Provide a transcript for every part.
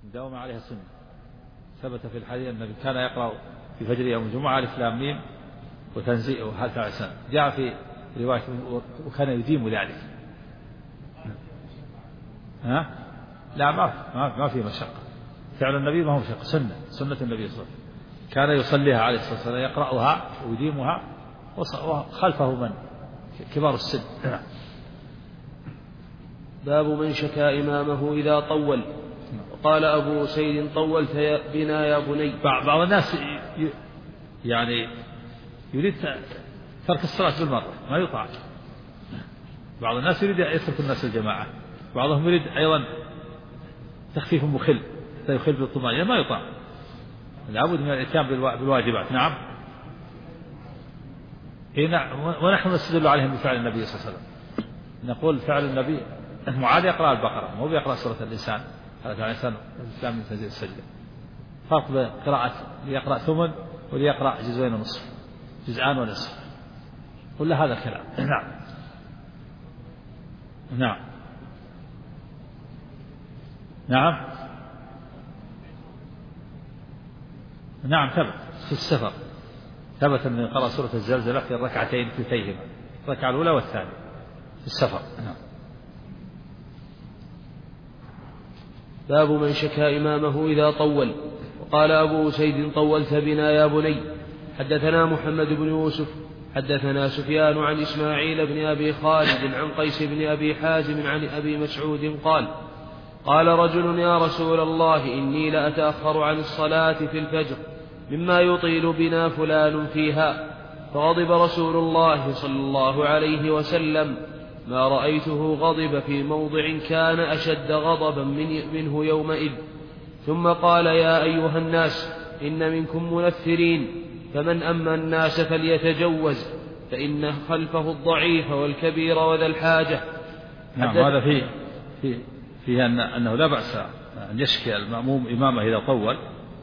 داوم عليها سنة. ثبت في الحديث أن النبي كان يقرأ في فجر يوم الجمعة ألف لام ميم وتنزيل وهل تعسان. جاء في رواية وكان يديم ذلك. لا ما في مشقة. فعل النبي ما هو مشقة، سنة النبي صلى الله عليه وسلم كان يصليها عليه الصلاة والسلام، يقرأها ويديمها وخلفه من كبار السن. باب من شكا إمامه إذا طول. وقال أبو سيد طولت بنا يا بني. بعض الناس يعني يريد ترك الصلاة بالمرة ما يطاع. بعض الناس يريد يترك الناس الجماعة، بعضهم يريد أيضا تخفيف مخل فيخل بالطمأنينة ما يطاع. لابد من الإتيان بالواجبات. نعم. ونحن نستدل عليهم بفعل النبي صلى الله عليه وسلم. نقول فعل النبي معاذ يقرأ البقرة مو بيقرأ سورة الإنسان. هذا الإنسان الإسلام من تنزيل السجدة. فرق بقراءة ليقرأ ثمن وليقرأ جزئين ونصف، جزءان ونصف، كل هذا الكلام. نعم ثبت في السفر. ثبت أن قرأ سورة الزلزلة في الركعتين كلتيهما، الركعة الأولى والثانية في السفر. باب من شكا إمامه إذا طول. وقال أبو سيد طولت بنا يا بني. حدثنا محمد بن يوسف حدثنا سفيان عن إسماعيل بن أبي خالد عن قيس بن أبي حازم عن أبي مسعود قال قال رجل يا رسول الله إني لأتأخر عن الصلاة في الفجر مما يطيل بنا فلان فيها. فغضب رسول الله صلى الله عليه وسلم ما رأيته غضب في موضع كان أشد غضبا منه يومئذ. ثم قال يا أيها الناس إن منكم منفرين فمن أما الناس فليتجوز فإن خلفه الضعيف والكبير وذا الحاجة. نعم. هذا فيه أنه لا بأس أن يشكي المأموم إمامه إذا طول.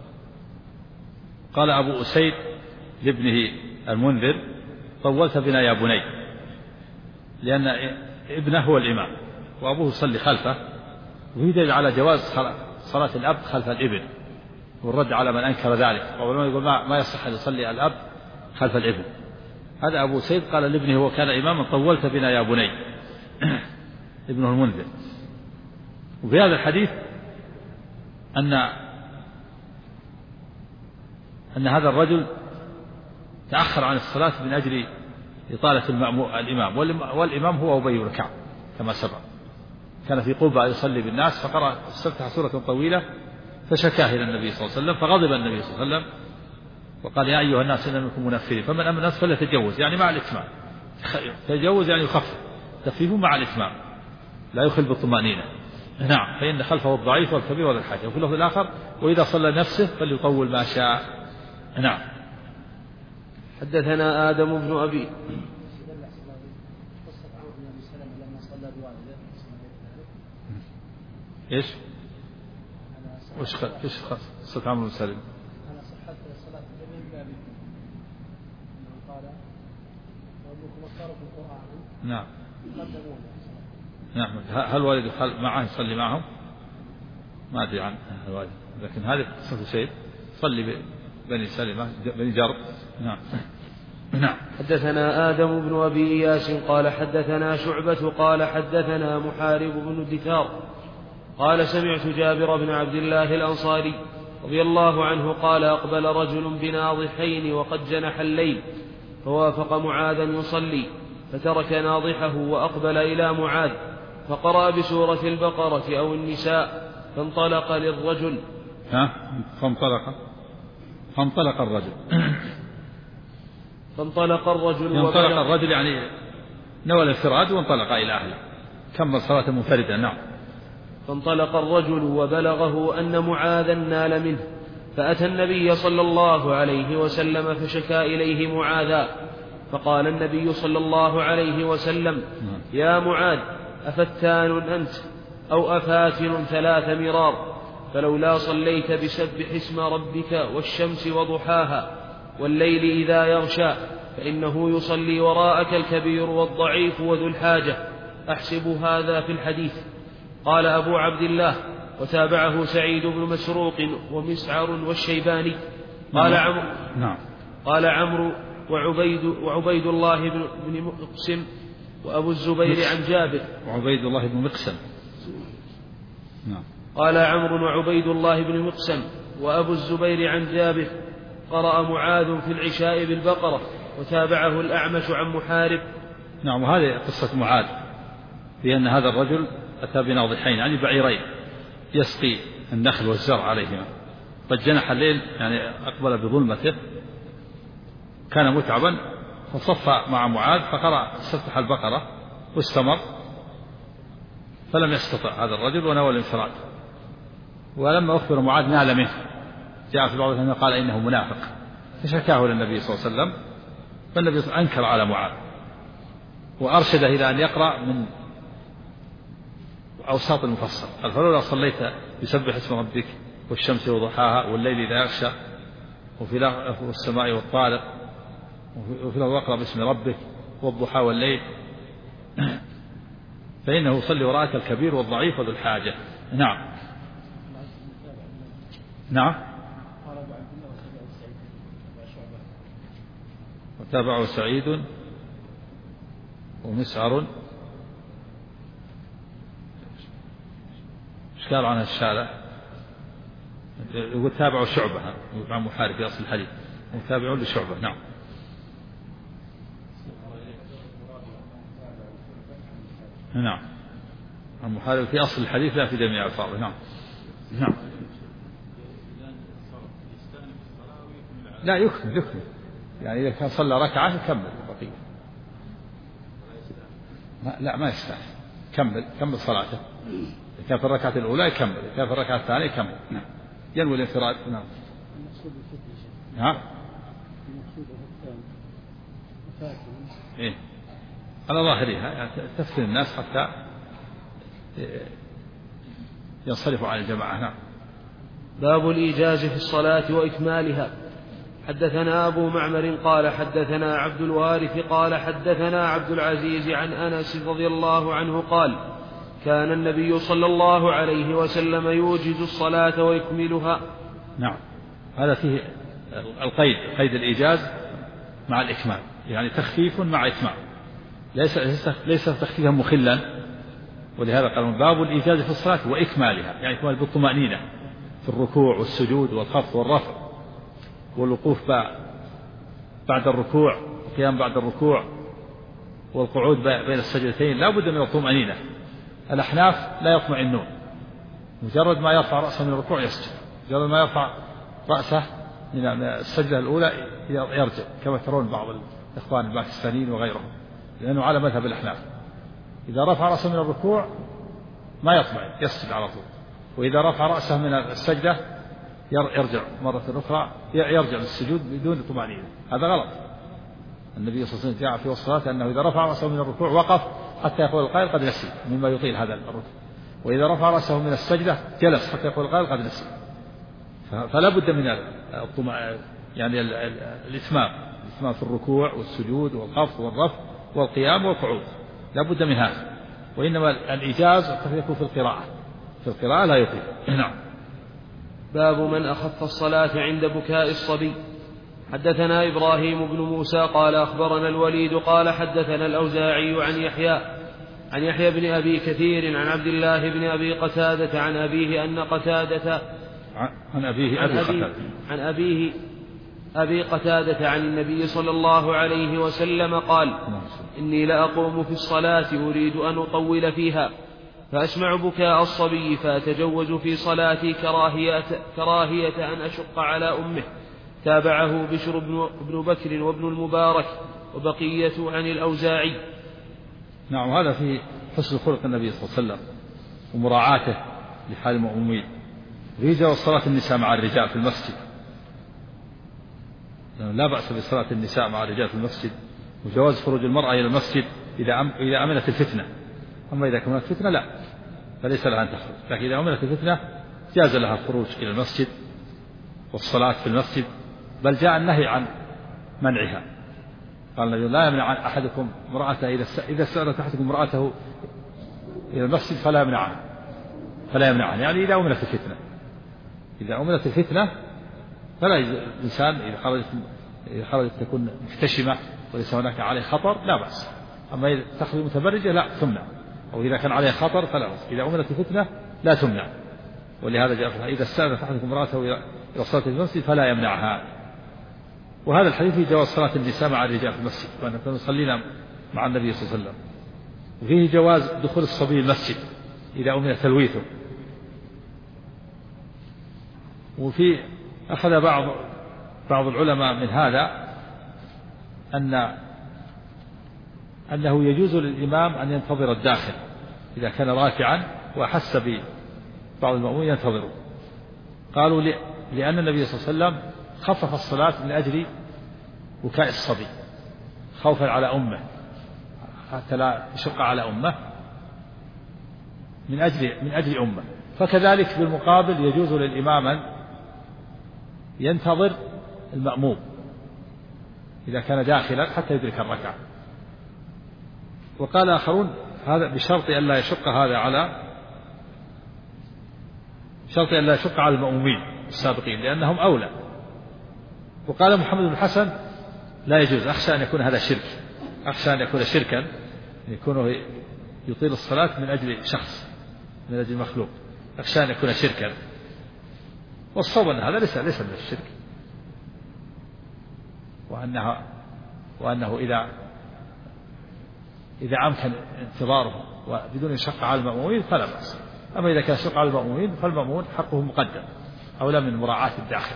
قال أبو أسيد لابنه المنذر طولت بنا يا بني، لأن ابنه هو الإمام وأبوه يصلي خلفه، وهي دليل على جواز صلاة الأب خلف الابن والرد على من أنكر ذلك ومن يقول ما يصح أن يصلي الأب خلف الابن. هذا أبو سيد قال لابنه هو كان إماما طولت بنا يا بني ابنه المنذر. وفي هذا الحديث أن هذا الرجل تأخر عن الصلاة من أجل إطالة الإمام، والإمام هو أبي بن كعب كما سبق. كان في قبة يصلي بالناس فقرأ استفتح سورة طويلة فشكاه إلى النبي صلى الله عليه وسلم، فغضب النبي صلى الله عليه وسلم وقال يا أيها الناس إن منكم منفرين فمن أما الناس فليتجوز، يعني مع الإتمام. تجوز يعني يخفف، تخفيف مع الإتمام لا يخل بالطمأنينة. نعم. فإن خلفه الضعيف والكبير وذا الحاجة. وفي اللفظ الآخر وإذا صلى نفسه فليطول ما شاء. نعم. حدثنا آدم بن أبي إيش قصة عمرو بن سلمة؟ أنا صحت صلاة الجميع بأبيكم قال وأبوكم اختاروا في القرآن. نعم. نعم. هل والد معه يصلي معهم؟ ما أدري عن الوالد، لكن هذه قصة شيء صلي بني سلمة بني جرب. نعم. حدثنا آدم بن أبي إياس قال حدثنا شعبة قال حدثنا محارب بن الدثار قال سمعت جابر بن عبد الله الأنصاري رضي الله عنه قال أقبل رجل بناضحين وقد جنح الليل فوافق معاذا يصلي فترك ناضحه وأقبل إلى معاذ فقرأ بسورة البقرة أو النساء فانطلق للرجل. فانطلق الرجل يعني نوى الانفراد وانطلق إلى أهله كمل صلاة منفردة. نعم. فانطلق الرجل وبلغه أن معاذا نال منه فأتى النبي صلى الله عليه وسلم فشكا إليه معاذا فقال النبي صلى الله عليه وسلم يا معاذ أفتان أنت أو أفاتن 3 مرار فلولا صليت بسبح اسم ربك والشمس وضحاها والليل إذا يغشى فإنه يصلي وراءك الكبير والضعيف وذو الحاجة. أحسب هذا في الحديث. قال أبو عبد الله وتابعه سعيد بن مسروق ومسعر والشيباني. قال عمرو نعم. قال عمرو وعبيد الله بن مقسم وأبو الزبير عن جابر. وعبيد الله بن مقسم. نعم. قال عمرو وعبيد الله بن مقسم وأبو الزبير عن جابر قرأ معاذ في العشاء بالبقرة. وتابعه الأعمش عن محارب. نعم. وهذه قصة معاذ بأن هذا الرجل أتى بناضحين يعني بعيرين يسقي النخل والزرع عليهما، قد جنح الليل يعني أقبل بظلمته، كان متعبا فصف مع معاذ فقرأ استفتح البقرة واستمر، فلم يستطع هذا الرجل ونوى الانفراد. ولما أخبر معاذ نال منه، جاء في بعض الأحاديث قال إنه منافق فشكاه للنبي صلى الله عليه وسلم، فالنبي أنكر على معاذ وأرشده إلى أن يقرأ من أوساط المفصل، قال فلولا صليت يسبح اسم ربك والشمس وضحاها والليل إذا يغشى وفي السماء والطارق وفي الأرض واقرأ باسم ربك والضحى والليل فإنه يصلي وراءك الكبير والضعيف وذو الحاجة. نعم. نعم. وتابعه سعيد ومسعر. اشكال عن الشارع يقول تابعوا شعبة عن محارب في أصل الحديث وتابعوا لشعبة. نعم. نعم. عن محارب في أصل الحديث لا في جميع ألفاظه. نعم. نعم. لا يكمل يعني إذا كان صلى ركعة يكمل البقية. لا ما يستاهل، كمل صلاته. إذا كان في الركعة الأولى يكمل، إذا كان في الركعة الثانية يكمل. نعم. ينوي الانفراد. نعم. نعم. إيه على ظاهرها يعني تفتن الناس حتى ينصرفوا عن الجماعة. نعم. باب الإيجاز في الصلاة وإكمالها. حدثنا أبو معمر قال حدثنا عبد الوارث قال حدثنا عبد العزيز عن أنس رضي الله عنه قال كان النبي صلى الله عليه وسلم يوجز الصلاة ويكملها. نعم. هذا فيه قيد الإيجاز مع الإكمال، يعني تخفيف مع إتمام، ليس تخفيفا مخلا. ولهذا قال باب الإيجاز في الصلاة وإكمالها، يعني إكمال بالطمأنينة في الركوع والسجود والخفض والرفع والوقوف بعد الركوع والقيام بعد الركوع والقعود بين السجدتين، لا بد من الطمأنينة. الأحناف لا يطمئنون، مجرد ما يرفع رأسه من الركوع يسجد، مجرد ما يرفع رأسه من السجدة الأولى يرجع، كما ترون بعض الإخوان الباكستانيين وغيرهم، لأنه على مذهب الأحناف إذا رفع رأسه من الركوع ما يطمئن يسجد على طول، وإذا رفع رأسه من السجدة يرجع مرة أخرى يرجع للسجود بدون طمأنينة. هذا غلط. النبي صلى الله عليه وسلم جاء في الصلاة أنه إذا رفع رأسه من الركوع وقف حتى يقول القائل قد نسي، مما يطيل هذا الركوع، وإذا رفع رأسه من السجدة جلس حتى يقول القائل قد نسي. فلا بد من يعني الإتمام في الركوع والسجود والخفض والرفع والقيام والقعود، لا بد من هذا. وإنما الإيجاز يكون في القراءة لا يطيل. نعم. باب من أخف الصلاة عند بكاء الصبي. حدثنا إبراهيم بن موسى قال أخبرنا الوليد قال حدثنا الأوزاعي عن يحيى بن أبي كثير عن عبد الله بن أبي قتادة عن أبيه أن قتادة عن أبيه أبي قتادة عن النبي صلى الله عليه وسلم قال إني لأقوم في الصلاة أريد أن أطول فيها فأسمع بكاء الصبي فأتجوز في صلاتي كراهية أن أشق على أمه. تابعه بشر بن بكر وابن المبارك وبقية عن الأوزاعي. نعم. هذا في حسن خلق النبي صلى الله عليه وسلم ومراعاته لحال المؤمنين. يجوز صلاة النساء مع الرجال في المسجد، لا بأس بصلاة النساء مع الرجال في المسجد، وجواز خروج المرأة إلى المسجد إذا أمنت الفتنة. أما إذا كانت فتنة لا، فليس لها أن تخرج، لكن إذا أمنت الفتنة جاز لها الخروج إلى المسجد والصلاة في المسجد، بل جاء النهي عن منعها. قال النبي لا يمنع أحدكم امرأته إذا استأذنت أحدكم امرأته إلى المسجد فلا يمنعها، فلا يمنعها، يعني إذا أمنت الفتنة، إذا أمنت الفتنة فلا الإنسان إذا خرجت تكون محتشمة وليس هناك عليه خطر لا بأس. أما إذا تخرج متبرجة لا تمنع، أو إذا كان عليه خطر فلا بأس. إذا أمنت الفتنة لا تمنع. ولهذا جاء إذا استأذنت أحدكم امرأته إلى الصلاة في المسجد فلا يمنعها. وهذا الحديث في جواز صلاة النساء مع الرجال في المسجد، وأن نصلينا مع النبي صلى الله عليه وسلم. وفيه جواز دخول الصبي المسجد إذا أمن تلويثه. وفي أخذ بعض العلماء من هذا أنه يجوز للإمام أن ينتظر الداخل إذا كان راكعا وأحس ببعض المأمومين ينتظروا. قالوا لأن النبي صلى الله عليه وسلم خفف الصلاة من أجل بكاء الصبي خوفا على أمه، حتى لا يشق على أمه، من أجل أمه. فكذلك بالمقابل يجوز للإمام أن ينتظر المأموم إذا كان داخلا حتى يدرك الركعة. وقال آخرون هذا بشرط أن لا يشق هذا على المأمومين السابقين لأنهم أولى. وقال محمد بن الحسن لا يجوز، أخشى أن يكون هذا شرك، أخشى أن يكون شركا، يكون يطيل الصلاة من أجل شخص، من أجل مخلوق، أخشى أن يكون شركا. والصواب أن هذا ليس من الشرك، وأنه إذا أمكن انتظاره وبدون شق على المأمومين فلا بأس. أما إذا كان شق على المأمومين فالمأمون حقه مقدم أولى من مراعاة الداخل.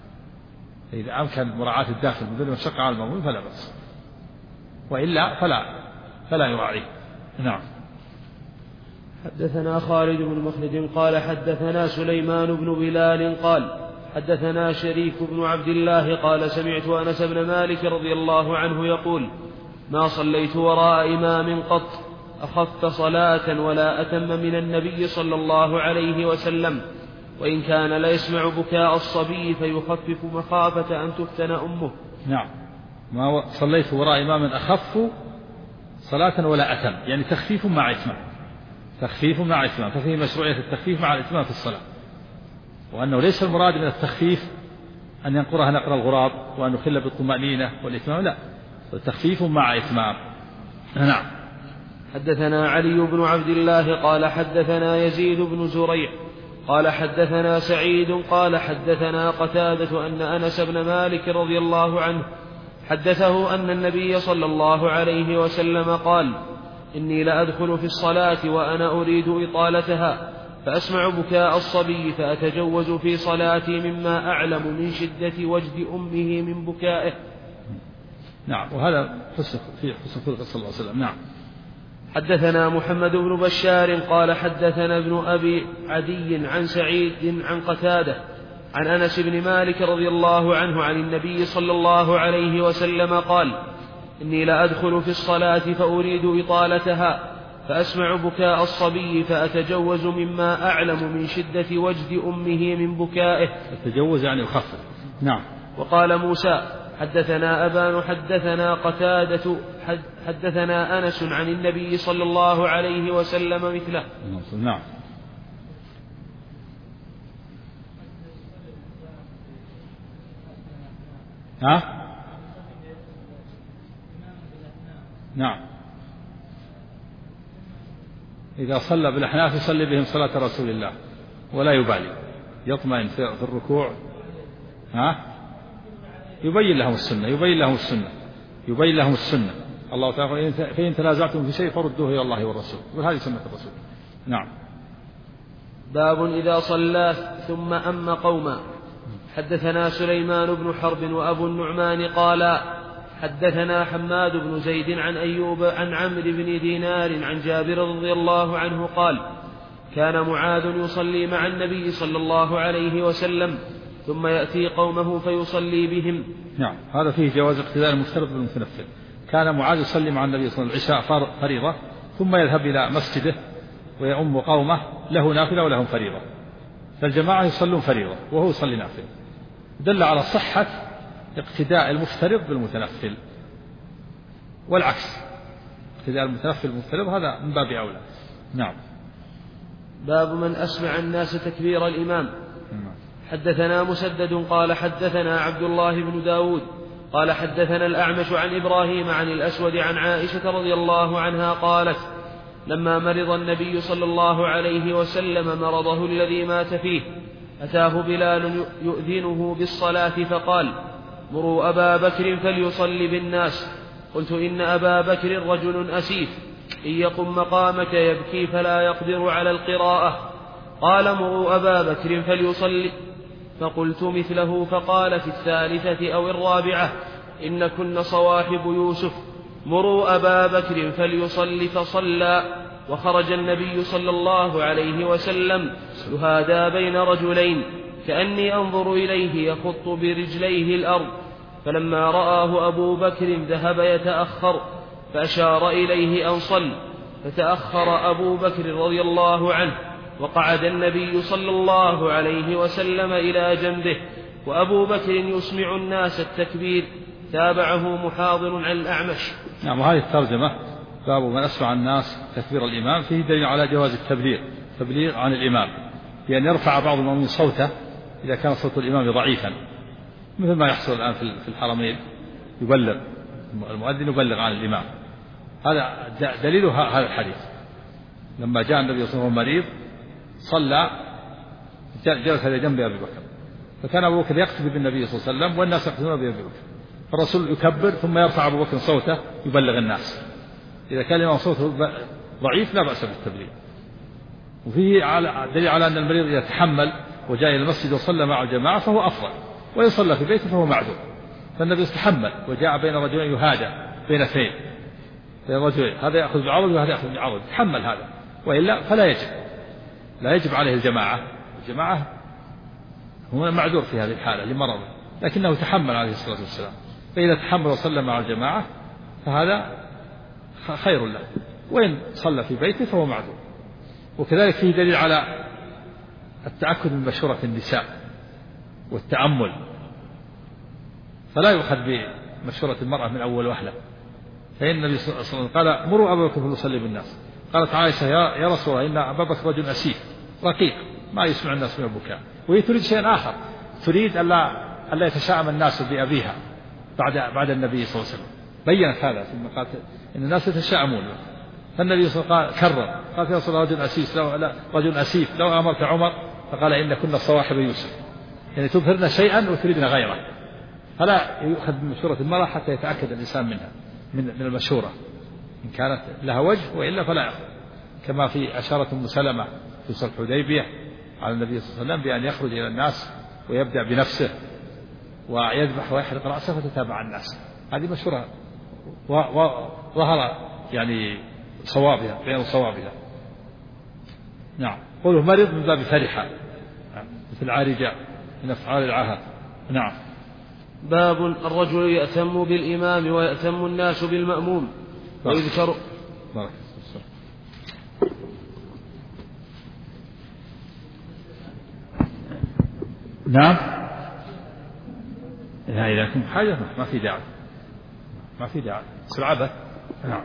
إذا أمكن مراعاة الداخل بدون مشقة على المأمومين فلا بأس، وإلا فلا يراعيه. نعم. حدثنا خالد بن مخلد قال حدثنا سليمان بن بلال قال حدثنا شريك بن عبد الله قال سمعت أنس بن مالك رضي الله عنه يقول ما صليت وراء إمام قط أخف صلاة ولا أتم من النبي صلى الله عليه وسلم، وإن كان لا يسمع بكاء الصبي فيخفف مخافة أن تفتن أمه. نعم. ما صليت وراء إمام أخف صلاة ولا أتم، يعني تخفيف مع إتمام، ففيه مشروعية التخفيف مع الإتمام في الصلاة، وأنه ليس المراد من التخفيف أن ينقرها نقر الغراب وأن يخل بالطمأنينة والإتمام، لا، التخفيف مع إتمام. نعم. حدثنا علي بن عبد الله قال حدثنا يزيد بن زريع قال حدثنا سعيد قال حدثنا قتادة أن أنس بن مالك رضي الله عنه حدثه أن النبي صلى الله عليه وسلم قال إني لأدخل في الصلاة وأنا أريد إطالتها فأسمع بكاء الصبي فأتجوز في صلاتي مما أعلم من شدة وجد أمه من بكائه. نعم. وهذا في حسن خلق صلى الله عليه وسلم. نعم. حدثنا محمد بن بشار قال حدثنا ابن أبي عدي عن سعيد عن قتادة عن أنس بن مالك رضي الله عنه عن النبي صلى الله عليه وسلم قال إني لأدخل في الصلاة فأريد إطالتها فأسمع بكاء الصبي فأتجوز مما أعلم من شدة وجد أمه من بكائه. أتجوز يعني أخفف. نعم. وقال موسى حدثنا أبان حدثنا قتادة حدثنا أنس عن النبي صلى الله عليه وسلم مثله. نعم. ها؟ نعم. إذا صلى بالأحناف يصلي بهم صلاة رسول الله ولا يبالي، يطمئن في الركوع. ها؟ يبين لهم السنة. الله تعالى فإن تنازعتم في شيء فردوه إلى الله والرسول، وهذه سنة الرسول. نعم. باب إذا صلى ثم أم قوما. حدثنا سليمان بن حرب وأبو النعمان قال حدثنا حماد بن زيد عن أيوب عن عمرو بن دينار عن جابر رضي الله عنه قال كان معاذ يصلي مع النبي صلى الله عليه وسلم ثم يأتي قومه فيصلي بهم. نعم. هذا فيه جواز اقتداء المفترض بالمتنفل. كان معاذ يصلي مع النبي صلى الله عليه وسلم العشاء فريضة ثم يذهب إلى مسجده ويؤم قومه، له نافلة ولهم فريضة، فالجماعة يصلون فريضة وهو يصلي نافلة، دل على صحة اقتداء المفترض بالمتنفل، والعكس اقتداء المتنفل بالمفترض هذا من باب أولى. نعم. باب من أسمع الناس تكبير الإمام. حدثنا مسدد قال حدثنا عبد الله بن داود قال حدثنا الأعمش عن إبراهيم عن الأسود عن عائشة رضي الله عنها قالت لما مرض النبي صلى الله عليه وسلم مرضه الذي مات فيه أتاه بلال يؤذنه بالصلاة فقال مروا أبا بكر فليصلي بالناس. قلت إن أبا بكر رجل أسيف إن يقم مقامك يبكي فلا يقدر على القراءة. قال مروا أبا بكر فليصلي. فقلت مثله. فقال في الثالثة أو الرابعة إن كن صواحب يوسف مروا أبا بكر فليصلي فصلى. وخرج النبي صلى الله عليه وسلم يهادى بين رجلين كأني أنظر إليه يخط برجليه الأرض. فلما رآه أبو بكر ذهب يتأخر فأشار إليه أن صل فتأخر أبو بكر رضي الله عنه وقعد النبي صلى الله عليه وسلم إلى جنبه وأبو بكر يسمع الناس التكبير. تابعه محاضر عن الأعمش. نعم. وهذه الترجمة باب من أسمع الناس تكبير الإمام فيه دليل على جواز التبليغ عن الإمام بأن يرفع بعض المؤمنين صوته إذا كان صوت الإمام ضعيفا مثل ما يحصل الآن في الحرمين يبلغ المؤذن يبلغ عن الإمام. هذا دليل هذا الحديث. لما جاء النبي صلى الله عليه وسلم مريض صلى جلس إلى جنب أبي بكر فكان أبو بكر يقتدي بالنبي صلى الله عليه وسلم والناس يقتدون بأبي بكر فالرسول يكبر ثم يرفع أبو بكر صوته يبلغ الناس. إذا كان الإمام صوته ضعيف لا بأس بالتبليغ. وفيه دليل على أن المريض إذا تحمل وجاء إلى المسجد وصلى مع الجماعة فهو أفضل وإن صلى في بيته فهو معذور. فالنبي استحمل وجاء بين رجلين يهادى بين اثنين رجلين هذا يأخذ بعضد وهذا يأخذ بعضد تحمل هذا وإلا فلا لا يجب عليه الجماعة هو معذور في هذه الحالة لمرضه لكنه تحمل عليه الصلاة والسلام. فإذا تحمل وصلى مع الجماعة فهذا خير له وإن صلى في بيته فهو معذور. وكذلك فيه دليل على التأكد من مشورة النساء والتأمل فلا يؤخذ بمشورة المرأة من أول وهلة. فإن النبي صلى الله عليه وسلم قال مروا أبا بكر فليصلي بالناس. قالت عائشة يا رسول الله إن أبا بكر رجل أسيف رقيق ما يسمع الناس من البكاء. وهي تريد شيئا آخر تريد ألا يتشائم الناس بأبيها بعد النبي صلى الله عليه وسلم. بيّنت هذا ثم قالت إن الناس يتشائمون. فالنبي صلى الله عليه وسلم كرر قال يا رسول الله رجل أسيف لو أمرك عمر فقال إن كنا صواحب يوسف يعني تظهرن شيئا وتريدن غيره. فلا يؤخذ بمشورة المرأة حتى يتأكد الإنسان منها من المشورة إن كانت لها وجه وإلا فلا يأخذ. كما في أشارة أم سلمة في صلح الحديبية على النبي صلى الله عليه وسلم بأن يخرج إلى الناس ويبدأ بنفسه ويذبح ويحرق رأسه فتتابع الناس. هذه مشورة وظهر يعني صوابها غير صوابها. نعم. قوله مرض من باب فرحة مثل عارجة من أفعال العهد. نعم. باب الرجل يأتم بالإمام ويأتم الناس بالمأموم. ويذكر نعم. إذا كنت حاجة ما في داعي سلعبة. نعم.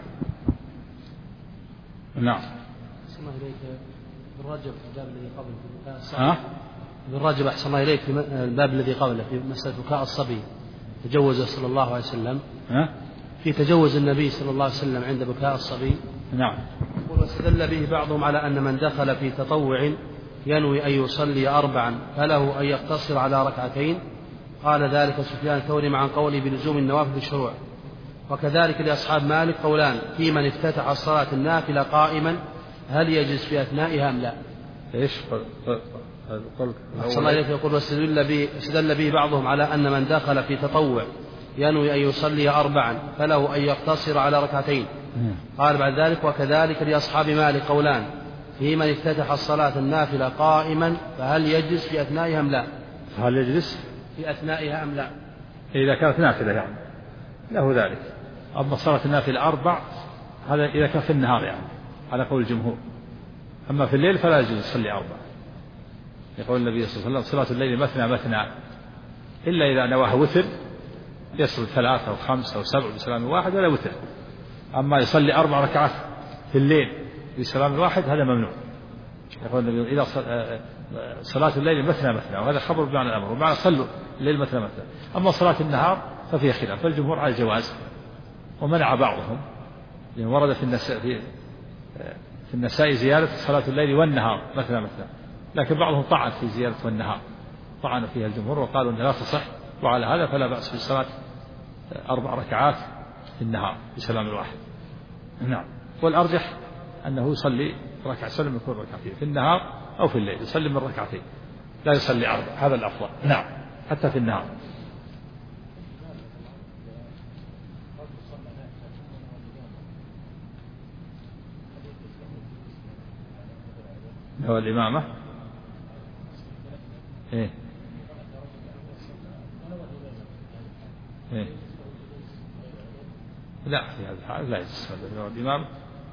نعم. أحسن الله إليك بالرجب الباب الذي قبله بالرجب أحسن الله إليك في الباب الذي قبله في مسألة بكاء الصبي تجوز صلى الله عليه وسلم في تجوز النبي صلى الله عليه وسلم عند بكاء الصبي. نعم. واستدل به بعضهم على أن من دخل في تطوع ينوي أن يصلي 4 فله أن يقتصر على 2. قال ذلك سفيان الثوري مع قوله بلزوم النوافل بالشروع. وكذلك لأصحاب مالك قولان في من افتتح الصلاة النافلة قائما هل يجلس في أثنائها أم لا. إيش صلى الله عليه يقول واستدل به بعضهم على أن من دخل في تطوع ينوي أن يصلي 4 فله أن يقتصر على 2. قال بعد ذلك وكذلك لأصحاب مالك قولان في من افتتح الصلاة النافلة قائما فهل يجلس في أثنائها أم لا. هل يجلس في أثنائها أم لا إذا كانت نافلة يعني له ذلك. أما صلاة النافلة 4 هذا إذا كان في النهار يعني على قول الجمهور. أما في الليل فلا يجوز يصلي 4. يقول النبي صلى الله عليه وسلم صلاة الليل مثنى إلا إذا نواها وتر يسرد 3 أو 5 أو 7 بسلام واحد ولا وتر. أما يصلي 4 ركعات في الليل بسلام واحد هذا ممنوع. يقول النبي إذا صلاة الليل مثنى مثنى، وهذا خبر بمعنى الأمر، ومعنى صلوا الليل مثنى مثنى. أما صلاة النهار ففيها خلاف، فالجمهور على الجواز، ومنع بعضهم، لأن ورد في النساء زيادة صلاة الليل والنهار مثنى مثنى، لكن بعضهم طعن في زيادة والنهار، طعن فيها الجمهور وقالوا أنها لا تصح، وعلى هذا فلا بأس بالصلاة 4 ركعات في النهار بسلام الواحد. نعم. والأرجح أنه يصلي ركعة، يسلم من كل ركعتين في النهار أو في الليل، يسلم من ركعتين، لا يصلي 4، هذا الأفضل. نعم، حتى في النهار. هو الإمامة إيه؟ إيه؟ لا، في هذا الحال لا يجوز الإمام.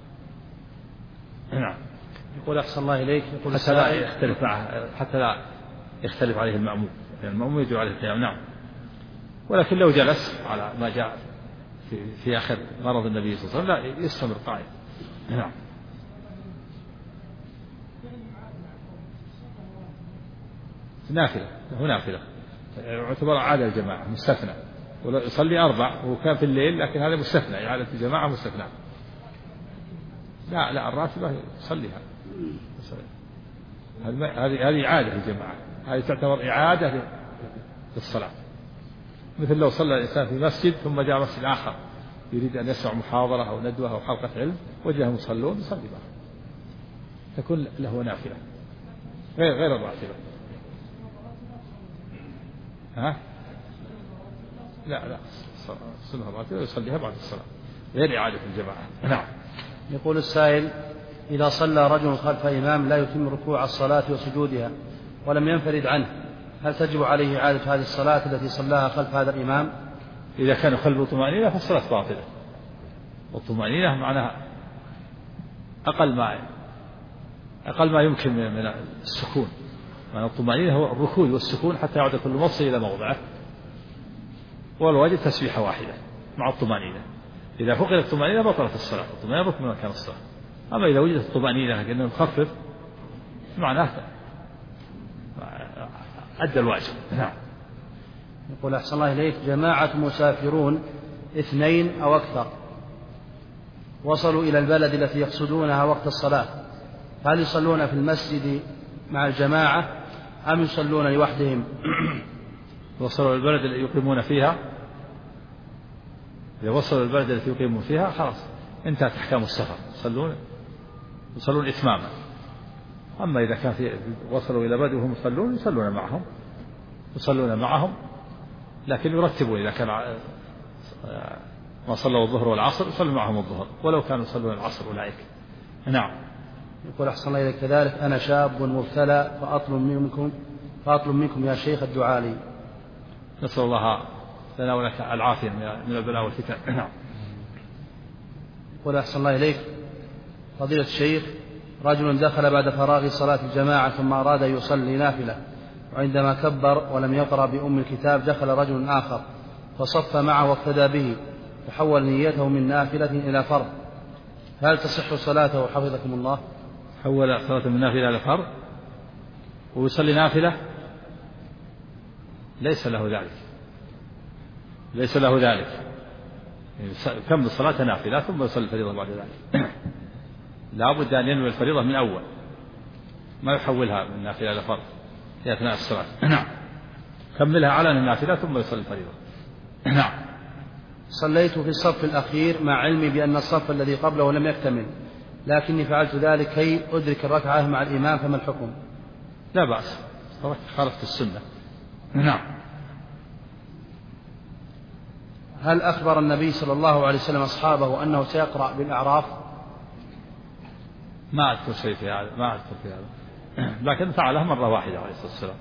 نعم. يقول أحسن الله إليك، يقول حتى لا يختلف معه، حتى لا يختلف عليه المأموم، يعني المأموم يجب عليه القيام. نعم. ولكن لو جلس على ما جاء في آخر مرض النبي صلى الله عليه وسلم لا يستمر قائم. نعم. نافلة، هو نافلة يعتبر عادة الجماعة مستثنى، ويصلي 4 وكان في الليل، لكن هذا مستثنى، إعادة الجماعة مستثنى. لا الراتبة يصليها، هذه إعادة الجماعة، هذه تعتبر إعادة للصلاة، مثل لو صلى الإنسان في مسجد ثم جاء مسجد آخر يريد أن يسمع محاضرة أو ندوة أو حلقة علم وجههم يصلون، يصلي معهم، تكون له نافلة غير الراتبة. ها؟ لا السنة الراتبة يصليها بعد الصلاة غير إعادة الجماعة. نعم. يقول السائل: إذا صلى رجل خلف إمام لا يتم ركوع الصلاة وسجودها ولم ينفرد عنه، هل تجب عليه إعادة هذه الصلاة التي صلاها خلف هذا الإمام؟ إذا كان خلف طمأنينة فالصلاة باطلة، والطمأنينة معناها أقل ما يمكن من السكون، معنى الطمأنينة هو الركوع والسكون حتى يعود كل مفصل إلى موضعه، والواجب تسبيحة واحدة مع الطمأنينة. إذا فقدت الطمأنينة بطلت الصلاة، الطمأنينة ركن من أركان الصلاة. أما إذا وجدت الطمأنينة لكنه مخفف معناه أدى الواجب. نعم. يقول أحسن الله إليك: جماعة مسافرون 2 أو أكثر وصلوا إلى البلد التي يقصدونها وقت الصلاة، هل يصلون في المسجد مع الجماعة أم يصلون لوحدهم؟ وصلوا البلد التي يقيمون فيها، إذا وصلوا البلد التي يقيمون فيها خلاص انتهت أحكام السفر، يصلون إتماما. أما إذا كان وصلوا إلى بلد وهم يصلون معهم لكن يرتبون، إذا كان ما صلوا الظهر والعصر يصلوا معهم الظهر ولو كانوا يصلون العصر أولئك. نعم. يقول أحسن الله إليك كذلك: أنا شاب مبتلى فأطلب منكم يا شيخ الدعاء لي. نسأل الله لنا ولك العافية من البلاء والفتن. نعم. يقول أحسن الله إليك فضيلة الشيخ: رجل دخل بعد فراغ صلاة الجماعة ثم أراد أن يصلي نافلة، وعندما كبر ولم يقرأ بأم الكتاب دخل رجل آخر فصف معه واقتدى به وحول نيته من نافلة إلى فرض، هل تصح صلاته حفظكم الله؟ حول صلاة من نافلة إلى فرض ويصلي نافلة؟ ليس له ذلك، كمل الصلاة نافلة ثم يصلي الفريضة بعد ذلك. لا بد أن ينوي الفريضة من أول، ما يحولها من نافلة إلى فرض في أثناء الصلاة. نعم. كملها على النافلة ثم يصلي الفريضة. نعم. صليت في الصف الأخير مع علمي بأن الصف الذي قبله لم يكتمل، لكني فعلت ذلك كي أدرك الركعة مع الإمام، فما الحكم؟ لا بأس، خالفت السنة. نعم. هل أخبر النبي صلى الله عليه وسلم أصحابه أنه سيقرأ بالأعراف؟ ما أذكر شيء في هذا، لكن فعله مرة واحدة عليه الصلاة والسلام،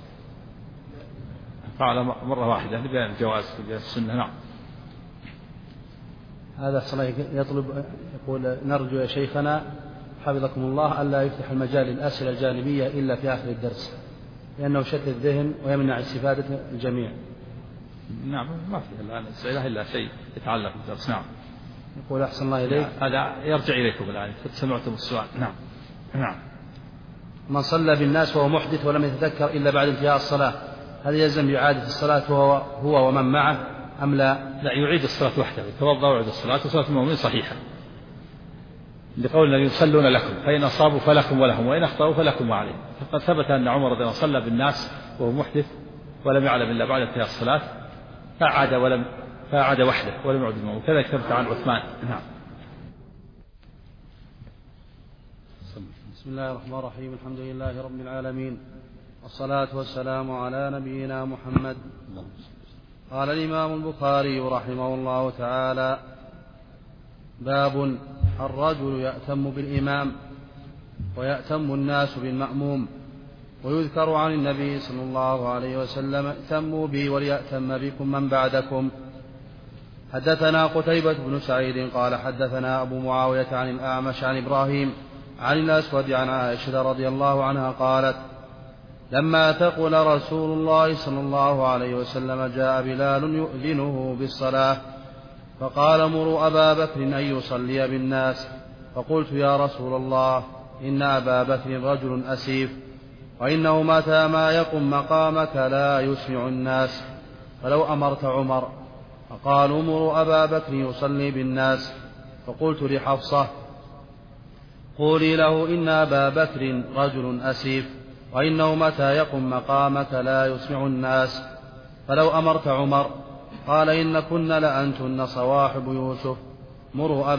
فعله مرة واحدة لبيان الجواز وبيان السنة. نعم. هذا صلاة يطلب، يقول: نرجو يا شيخنا حفظكم الله ألا يفتح المجال للأسئلة الجانبية إلا في آخر الدرس، لأنه شتت الذهن ويمنع استفادة الجميع. نعم، ما فيه الآن أسئلة إلا شيء يتعلق بالدرس. نعم. يقول أحسن الله إليك: هذا يرجع إليكم الآن سمعتم السؤال. نعم. من صلى بالناس وهو محدث ولم يتذكر إلا بعد انتهاء الصلاة هل يلزم بإعادة الصلاة هو ومن معه أم لا؟ لا، يعيد الصلاة وحده، يتوضأ ويعيد الصلاة، وصلاة المؤمنين صحيحة لقول الذين يصلون لكم فإن أصابوا فلكم ولهم وإن أخطأوا فلكم وعليهم. فقد ثبت أن عمر رضي الله عنه صلى بالناس وهو محدث ولم يعلم إلا بعد انتهاء الصلاة فأعاد وحده ولم يعد المؤمن. كذلك ثبت عن عثمان. نعم. بسم الله الرحمن الرحيم. الحمد لله رب العالمين والصلاة والسلام على نبينا محمد. قال الإمام البخاري رحمه الله تعالى: باب الرجل يأتم بالإمام ويأتم الناس بالمأموم. ويذكر عن النبي صلى الله عليه وسلم: ائتموا بي وليأتم بكم من بعدكم. حدثنا قتيبة بن سعيد قال حدثنا أبو معاوية عن الأعمش عن إبراهيم عن الأسود عن عائشة رضي الله عنها قالت: لما ثقل رسول الله صلى الله عليه وسلم جاء بلال يؤذنه بالصلاة فقال: مروا أبا بكر أن يصلي بالناس. فقلت: يا رسول الله، إن أبا بكر رجل أسيف، وإنه متى ما يقم مقامك لا يسمع الناس، فلو أمرت عمر. فقالوا: مروا أبا بكر يصلي بالناس. فقلت لحفصة: قولي له إن أبا بكر رجل أسيف، وإنه متى يقم مقامك لا يسمع الناس، فلو أمرت عمر. قال: إن كن لأنتن صواحب يوسف، مروا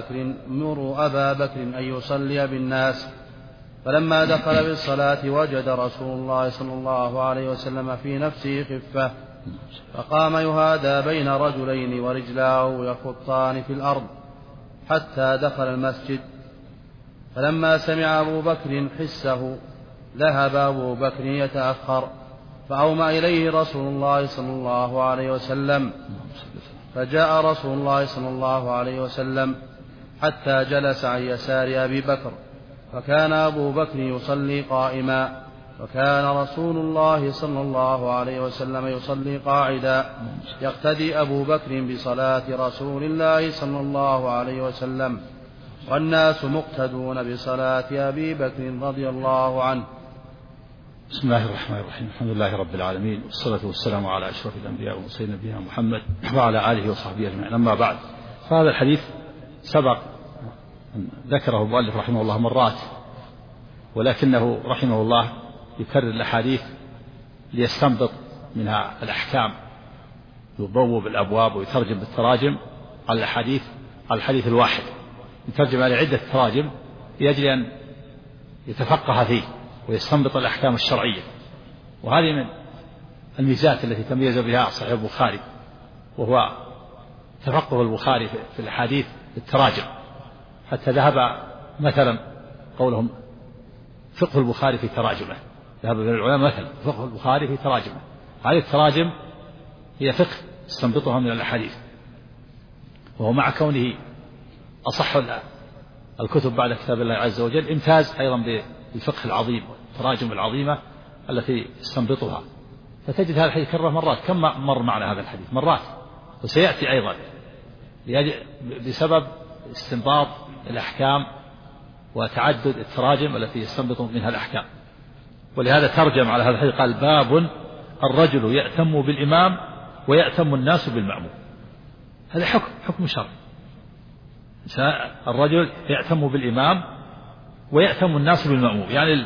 أبا بكر أن يصلي بالناس. فلما دخل بالصلاة وجد رسول الله صلى الله عليه وسلم في نفسه خفة، فقام يهادى بين رجلين ورجلاه يخطان في الأرض حتى دخل المسجد. فلما سمع أبو بكر حسه ذهب أبو بكر يتأخر، فأومأ إليه رسول الله صلى الله عليه وسلم، فجاء رسول الله صلى الله عليه وسلم حتى جلس عن يسار أبي بكر، فكان أبو بكر يصلي قائما، وكان رسول الله صلى الله عليه وسلم يصلي قاعدا، يقتدي أبو بكر بصلاة رسول الله صلى الله عليه وسلم، والناس مقتدون بصلاة أبي بكر رضي الله عنه. بسم الله الرحمن الرحيم. الحمد لله رب العالمين، والصلاة والسلام على أشرف الأنبياء والمرسلين نبينا محمد وعلى آله وصحبه أجمعين. أما بعد، فهذا الحديث سبق أن ذكره المؤلف رحمه الله مرات، ولكنه رحمه الله يكرر الأحاديث ليستنبط منها الأحكام، يبوب الأبواب ويترجم بالتراجم على الحديث الواحد، يترجم على عدة تراجم لأجل أن يتفقه فيه ويستنبط الأحكام الشرعية. وهذه من الميزات التي تميز بها صحيح البخاري، وهو تفقه البخاري في الأحاديث بالتراجم، حتى ذهب مثلا قولهم فقه البخاري في تراجمه، ذهب من العلماء مثلا فقه البخاري في تراجمه. هذه التراجم هي فقه استنبطها من الأحاديث، وهو مع كونه أصح الكتب بعد كتاب الله عز وجل امتاز أيضا بالفقه العظيم والتراجم العظيمة التي استنبطها. فتجد هذا الحديث كرره مرات، كم مر معنا هذا الحديث مرات، وسيأتي أيضا بسبب استنباط الأحكام وتعدد التراجم التي يستنبط منها الأحكام. ولهذا ترجم على هذا الحديث قال: باب الرجل يأتم بالإمام ويأتم الناس بالمأموم. هذا حكم شرعي، الرجل يأتم بالإمام ويأتم الناس بالمأموم. يعني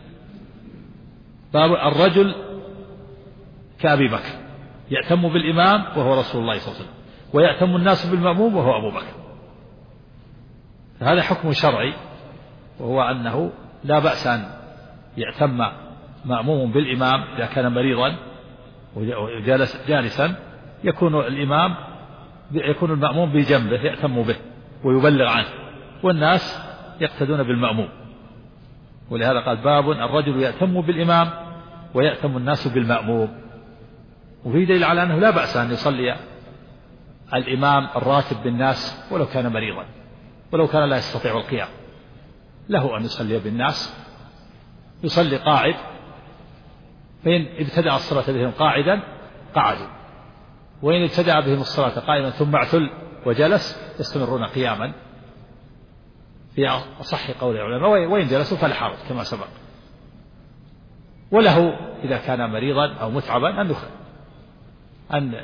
باب الرجل كأبي بكر يأتم بالإمام وهو رسول الله صلى الله عليه وسلم، ويأتم الناس بالمأموم وهو أبو بكر. فهذا حكم شرعي، وهو أنه لا بأس أن يأتم مأموم بالإمام إذا كان مريضا جالسا، يكون المأموم بجنبه يأتم به ويبلغ عنه، والناس يقتدون بالمأموم. ولهذا قال: باب الرجل يأتم بالإمام ويأتم الناس بالمأموم. وفي دليل على أنه لا بأس أن يصلي الإمام الراتب بالناس ولو كان مريضا، ولو كان لا يستطيع القيام، له أن يصلي بالناس، يصلي قاعد، فإن ابتدأ الصلاة بهم قاعدا قعدوا، وإن ابتدأ بهم الصلاة قائما ثم اعتل وجلس يستمرون قياما في أصح قول العلماء، وإن جلسوا فلا حرج كما سبق. وله إذا كان مريضا أو متعبا أن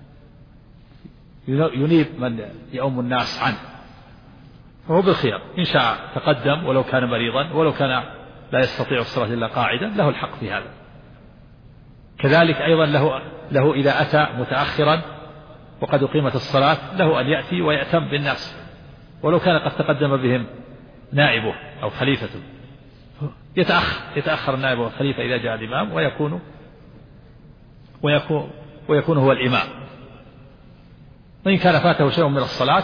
ينيب من يؤم الناس عنه، فهو بالخيار، إن شاء تقدم ولو كان مريضا ولو كان لا يستطيع الصلاة إلا قاعدا له الحق في هذا. كذلك أيضا له إذا أتى متأخرا وقد أقيمت الصلاة له أن يأتي ويأتم بالناس ولو كان قد تقدم بهم نائبه أو خليفته، يتأخر النائب والخليفة إذا جاء الإمام ويكون هو الإمام. وإن كان فاته شيء من الصلاة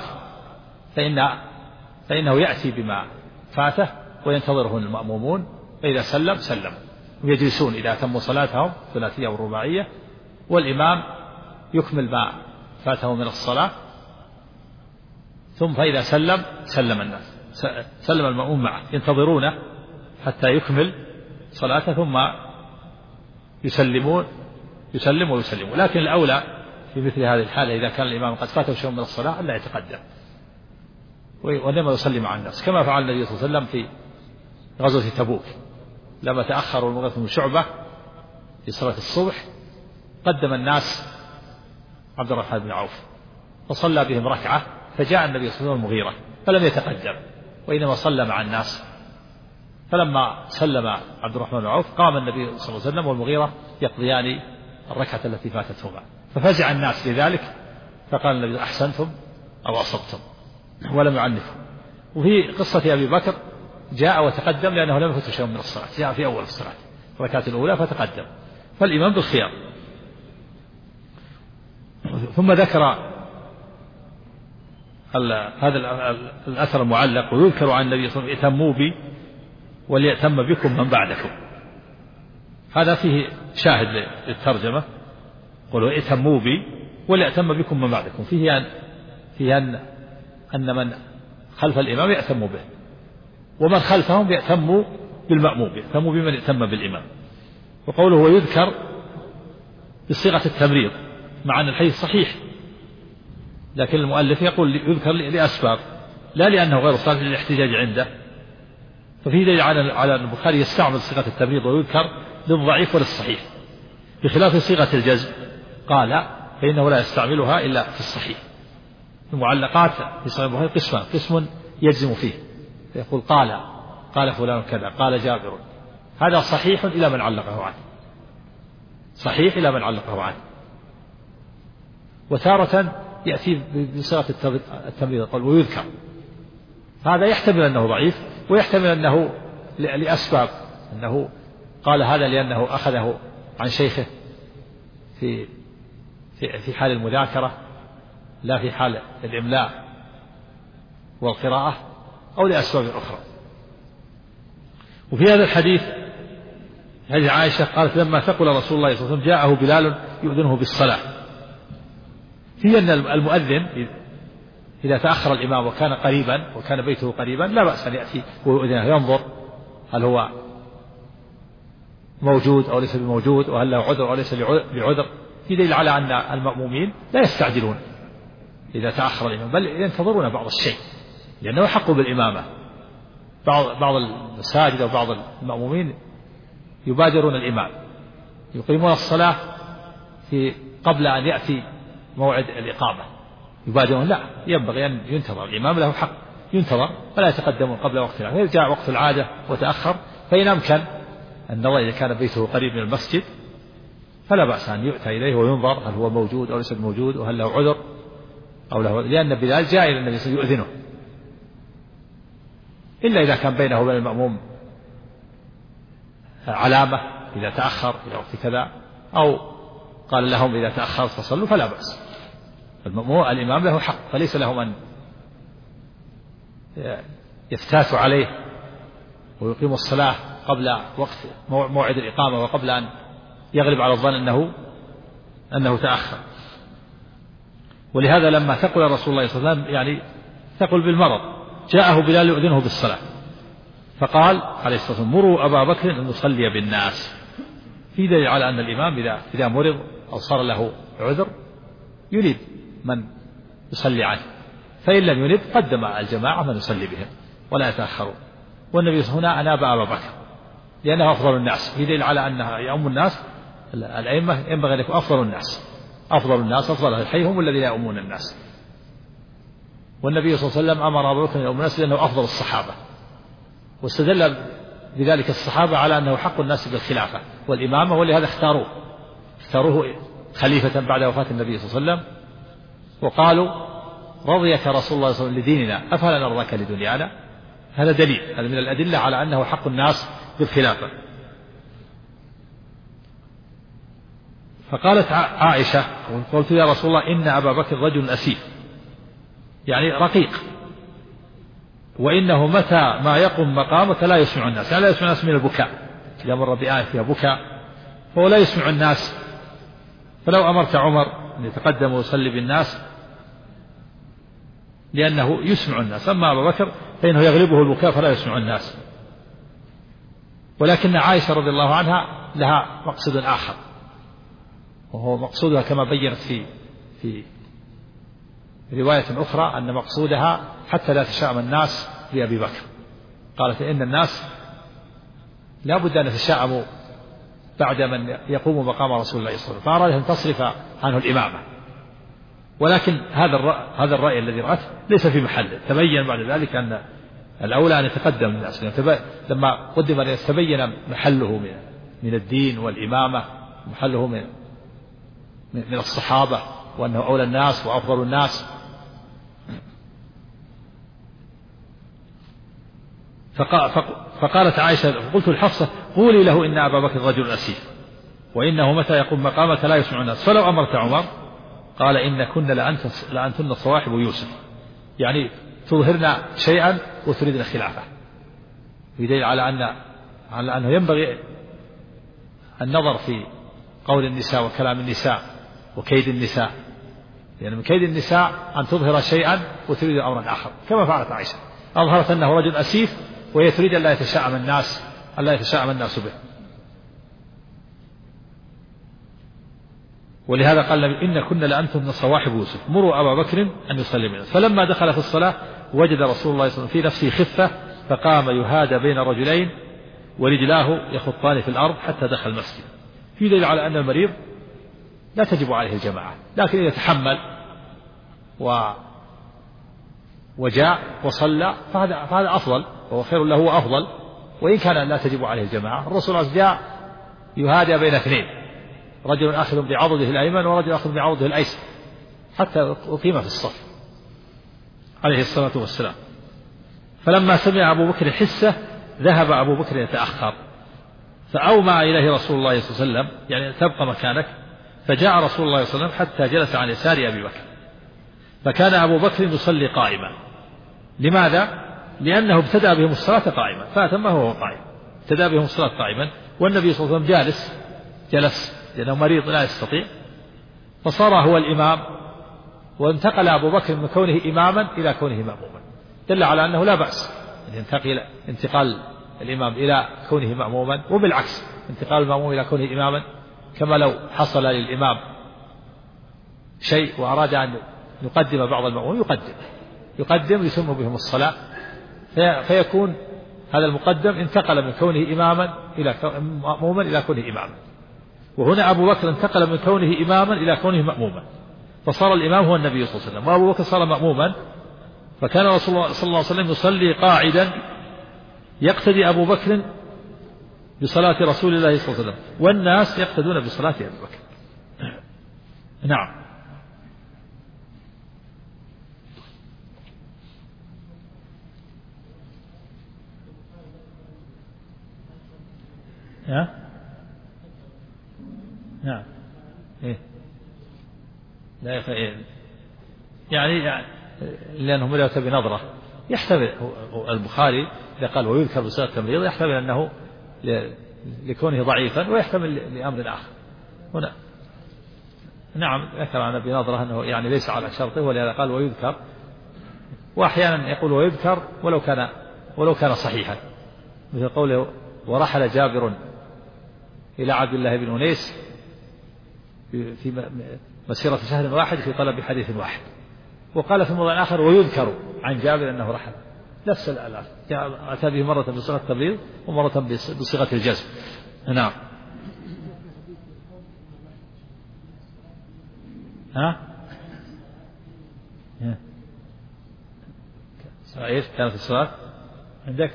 فإنه يأتي بما فاته وينتظره المأمومون، فإذا سلم ويجلسون إذا أتموا صلاتهم ثلاثية والرباعية، والإمام يكمل ما فاته من الصلاة، ثم فإذا سلم الناس، سلم المأموم معه، ينتظرونه حتى يكمل صلاته ثم يسلم ويسلم. لكن الأولى في مثل هذه الحالة إذا كان الإمام قد فاته شيء من الصلاة ألا يتقدم وإنما يصلي مع الناس، كما فعل النبي صلى الله عليه وسلم في غزوة تبوك لما تأخروا المغيرة بن شعبة في صلاة الصبح، قدم الناس عبد الرحمن بن عوف فصلى بهم ركعة، فجاء النبي صلى الله عليه وسلم المغيرة فلم يتقدم وإنما صلى مع الناس. فلما سلم عبد الرحمن بن عوف قام النبي صلى الله عليه وسلم والمغيرة يقضيان الركعة التي فاتتهما، ففزع الناس لذلك، فقال النبي أحسنتم أو أصبتم ولم يعنفوا. وفي قصة أبي بكر جاء وتقدم لأنه لم يفته شيء من الصلاة، جاء في أول الصلاة الركعة الأولى فتقدم، فالإمام بالخيار. ثم ذكر هذا الأثر المعلق: ويذكر عن النبي صلى الله عليه وسلم: ائتموا بي وليأتم بكم من بعدكم. هذا فيه شاهد للترجمة، قولوا ائتموا بي وليأتم بكم من بعدكم، فيه أن من خلف الإمام يأتم به، ومن خلفهم يأتموا بالمأموم، يأتموا بمن يأتم بالإمام. وقوله ويذكر بصيغة التمريض، مع أن الحديث صحيح، لكن المؤلف يقول يذكر لأسباب، لا لأنه غير صالح للاحتجاج عنده. ففي دليل على البخاري يستعمل صيغة التمريض ويذكر للضعيف وللصحيح، بخلاف صيغة الجزم قال فإنه لا يستعملها إلا في الصحيح. المعلقات في صحيح البخاري قسمان: قسم يجزم فيه يقول قال فلان كذا، قال جابر، هذا صحيح إلى من علقه عنه، صحيح إلى من علقه عنه. وتارة يأتي بصيغة التمريض قال ويذكر، هذا يحتمل أنه ضعيف ويحتمل أنه لأسباب، أنه قال هذا لأنه أخذه عن شيخه في حال المذاكرة لا في حال الإملاء والقراءة، أو لأسباب أخرى. وفي هذا الحديث حديث عائشة قالت: لما ثقل رسول الله صلى الله عليه وسلم جاءه بلال يؤذنه بالصلاة. في أن المؤذن إذا تأخر الإمام وكان قريبا وكان بيته قريبا لا بأس أن يأتي ويؤذنه، ينظر هل هو موجود أو ليس بموجود، وهل له عذر أو ليس بعذر. في دليل على أن المأمومين لا يستعجلون إذا تأخر الإمام، بل ينتظرون بعض الشيء، لأنه حق بالإمامة. بعض المساجد أو بعض المأمومين يبادرون الإمام، يقيمون الصلاة قبل أن يأتي موعد الإقامة، يبادرون. لا، ينبغي أن ينتظر، الإمام له حق ينتظر، فلا يتقدمون قبل وقتها. فإذا جاء وقت العادة وتأخر فإن أمكن النظر إذا كان بيته قريب من المسجد فلا بأس أن يؤتى إليه وينظر هل هو موجود أو ليس موجود، وهل له عذر أو له، لأن بلال جاء إلى النبي صلى الله عليه وسلم يؤذنه، إلا إذا كان بينه وبين المأموم علامة إذا تأخر إلى وقت كذا، أو قال لهم إذا تأخرت فصلوا، فلا بأس. الإمام له حق، فليس لهم أن يفتاتوا عليه ويقيموا الصلاة قبل وقت موعد الإقامة وقبل أن يغلب على الظن أنه تأخر. ولهذا لما ثقل رسول الله صلى الله عليه وسلم، يعني ثقل بالمرض، جاءه بلال يؤذنه بالصلاة، فقال عليه الصلاة والسلام: مروا أبا بكر أن يصلي بالناس. في دليل على أن الإمام إذا مرض أو صار له عذر ينيب من يصلي عنه، فإن لم ينب قدم الجماعة من يصلي بهم ولا يتأخرون. والنبي هنا أناب أبا بكر، لأنه أفضل الناس، في دليل على أنها يؤم الناس. الأئمة ينبغي أن يكون أفضل الناس أفضل الحي هم الذين يؤمون الناس. والنبي صلى الله عليه وسلم أمر أبا بكر أن يؤم الناس لأنه أفضل الصحابة، واستدل بذلك الصحابة على أنه حق الناس بالخلافة والإمامة، ولهذا اختاروه خليفة بعد وفاة النبي صلى الله عليه وسلم، وقالوا رضيك رسول الله صلى الله عليه وسلم لديننا أفلا نرضاك لدنيانا. هذا دليل، هذا من الأدلة على أنه حق الناس بالخلافة. فقالت عائشة قلت يا رسول الله إن أبا بكر رجل أسيف، يعني رقيق، وإنه متى ما يقوم مقامك لا يسمع الناس، يعني لا يسمع الناس من البكاء، إذا مر بآية فيها بكاء فهو لا يسمع الناس، فلو أمرت عمر أن يتقدم ويصلي بالناس لأنه يسمع الناس، أما أبا بكر فإنه يغلبه البكاء فلا يسمع الناس. ولكن عائشة رضي الله عنها لها مقصد آخر، وهو مقصودها كما بيّنت في رواية أخرى أن مقصودها حتى لا تشاءم الناس بأبي بكر. قالت إن الناس لا بد أن يتشاءموا بعد من يقوم مقام رسول الله صلى الله عليه وسلم، فأراد أن تصرف عنه الإمامة. ولكن هذا الرأي الذي رأته ليس في محله، تبين بعد ذلك أن الأولى أن يتقدم الناس، لما قدم أن يتبين محله من الدين والإمامة، محله من الصحابة، وأنه أولى الناس وأفضل الناس. فقالت عائشة قلت لحفصة قولي له إن أبا بكر رجل أسيف، وإنه متى يقوم مقامك لا يسمع الناس، فلو أمرت عمر قال إن كن لأنتن صواحب يوسف، يعني تظهرن شيئا وتريدن خلافه، بدليل على أنه ينبغي النظر في قول النساء وكلام النساء وكيد النساء، يعني من كيد النساء أن تظهر شيئا وتريد أمرا آخر، كما فعلت عائشة، أظهرت أنه رجل أسيف وهي تريد أن لا يتشاءم الناس به. ولهذا قال إن كنا لأنتم صواحب يوسف مروا أبا بكر أن يصلي بنا. فلما دخل في الصلاة وجد رسول الله صلى الله عليه وسلم في نفسه خفة، فقام يهادى بين رجلين ورجلاه يخطان في الأرض حتى دخل المسجد. في دليل على أن المريض لا تجب عليه الجماعة، لكن إذا تحمل وجاء وصلى فهذا أفضل، وهو خير له وأفضل، وإن كان لا تجب عليه الجماعة. الرسول صلى الله عليه وسلم جاء يهادى بين اثنين، رجل آخذ بعضده الأيمن ورجل آخذ بعضده الأيسر، حتى أقيم في الصف عليه الصلاة والسلام. فلما سمع أبو بكر حسه ذهب أبو بكر يتأخر، فأومع إليه رسول الله صلى الله عليه وسلم يعني تبقى مكانك، فجاء رسول الله صلى الله عليه وسلم حتى جلس عن يسار أبي بكر، فكان أبو بكر يصلي قائما. لماذا؟ لأنه ابتدأ بهم الصلاة قائما، فأتمه وهو قائم، ابتدأ بهم الصلاة قائما، والنبي صلى الله عليه وسلم جلس لأنه مريض لا يستطيع، فصار هو الإمام، وانتقل أبو بكر من كونه إماما إلى كونه مأموما، دل على أنه لا بأس أن ينتقل انتقال الإمام إلى كونه مأموما، وبالعكس انتقال المأموم إلى كونه إماما، كما لو حصل للإمام شيء وأراد أن يقدم بعض المأموم يقدم يتم بهم الصلاة، فيكون هذا المقدم انتقل من كونه إماما إلى مأموما إلى كونه إماما. وهنا أبو بكر انتقل من كونه إماما إلى كونه مأموما، فصار الإمام هو النبي صلى الله عليه وسلم، وأبو بكر صار مأموما. فكان رسول الله صلى الله عليه وسلم يصلي قاعدا يقتدي أبو بكر بصلاة رسول الله صلى الله عليه وسلم، والناس يقتدون بصلاة أبي بكر. نعم. نعم. إيه؟ لا يعني لأنه مرأة بنظرة يحتمل البخاري إذا قال ويذكر بصلاة التمريض يحتمل أنه لكونه ضعيفا، ويحتمل لأمر آخر. هنا نعم ذكر عن أبي نظرة أنه يعني ليس على شرطه، ولهذا قال ويذكر، وأحيانا يقول ويذكر ولو كان صحيحا، مثل قوله ورحل جابر إلى عبد الله بن أنيس في مسيرة شهر واحد في طلب حديث واحد، وقال في موضع آخر ويذكر عن جابر أنه رحل، نفس الألف أتى به مرة بصيغة التبليغ ومرة بصيغة الجزم. نعم. إيش كانت الصلاة عندك؟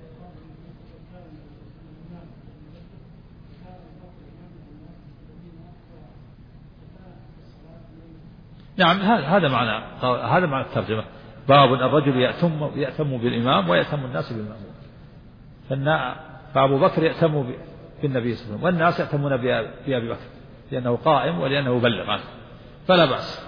نعم هذا معنى الترجمة. باب الرجل يأتم بالإمام ويأتم الناس بالمأموم. فأبو بكر يأتم بالنبي صلى الله عليه وسلم والناس يأتمون بأبي بكر لأنه قائم ولأنه يبلغ عنه فلا بأس.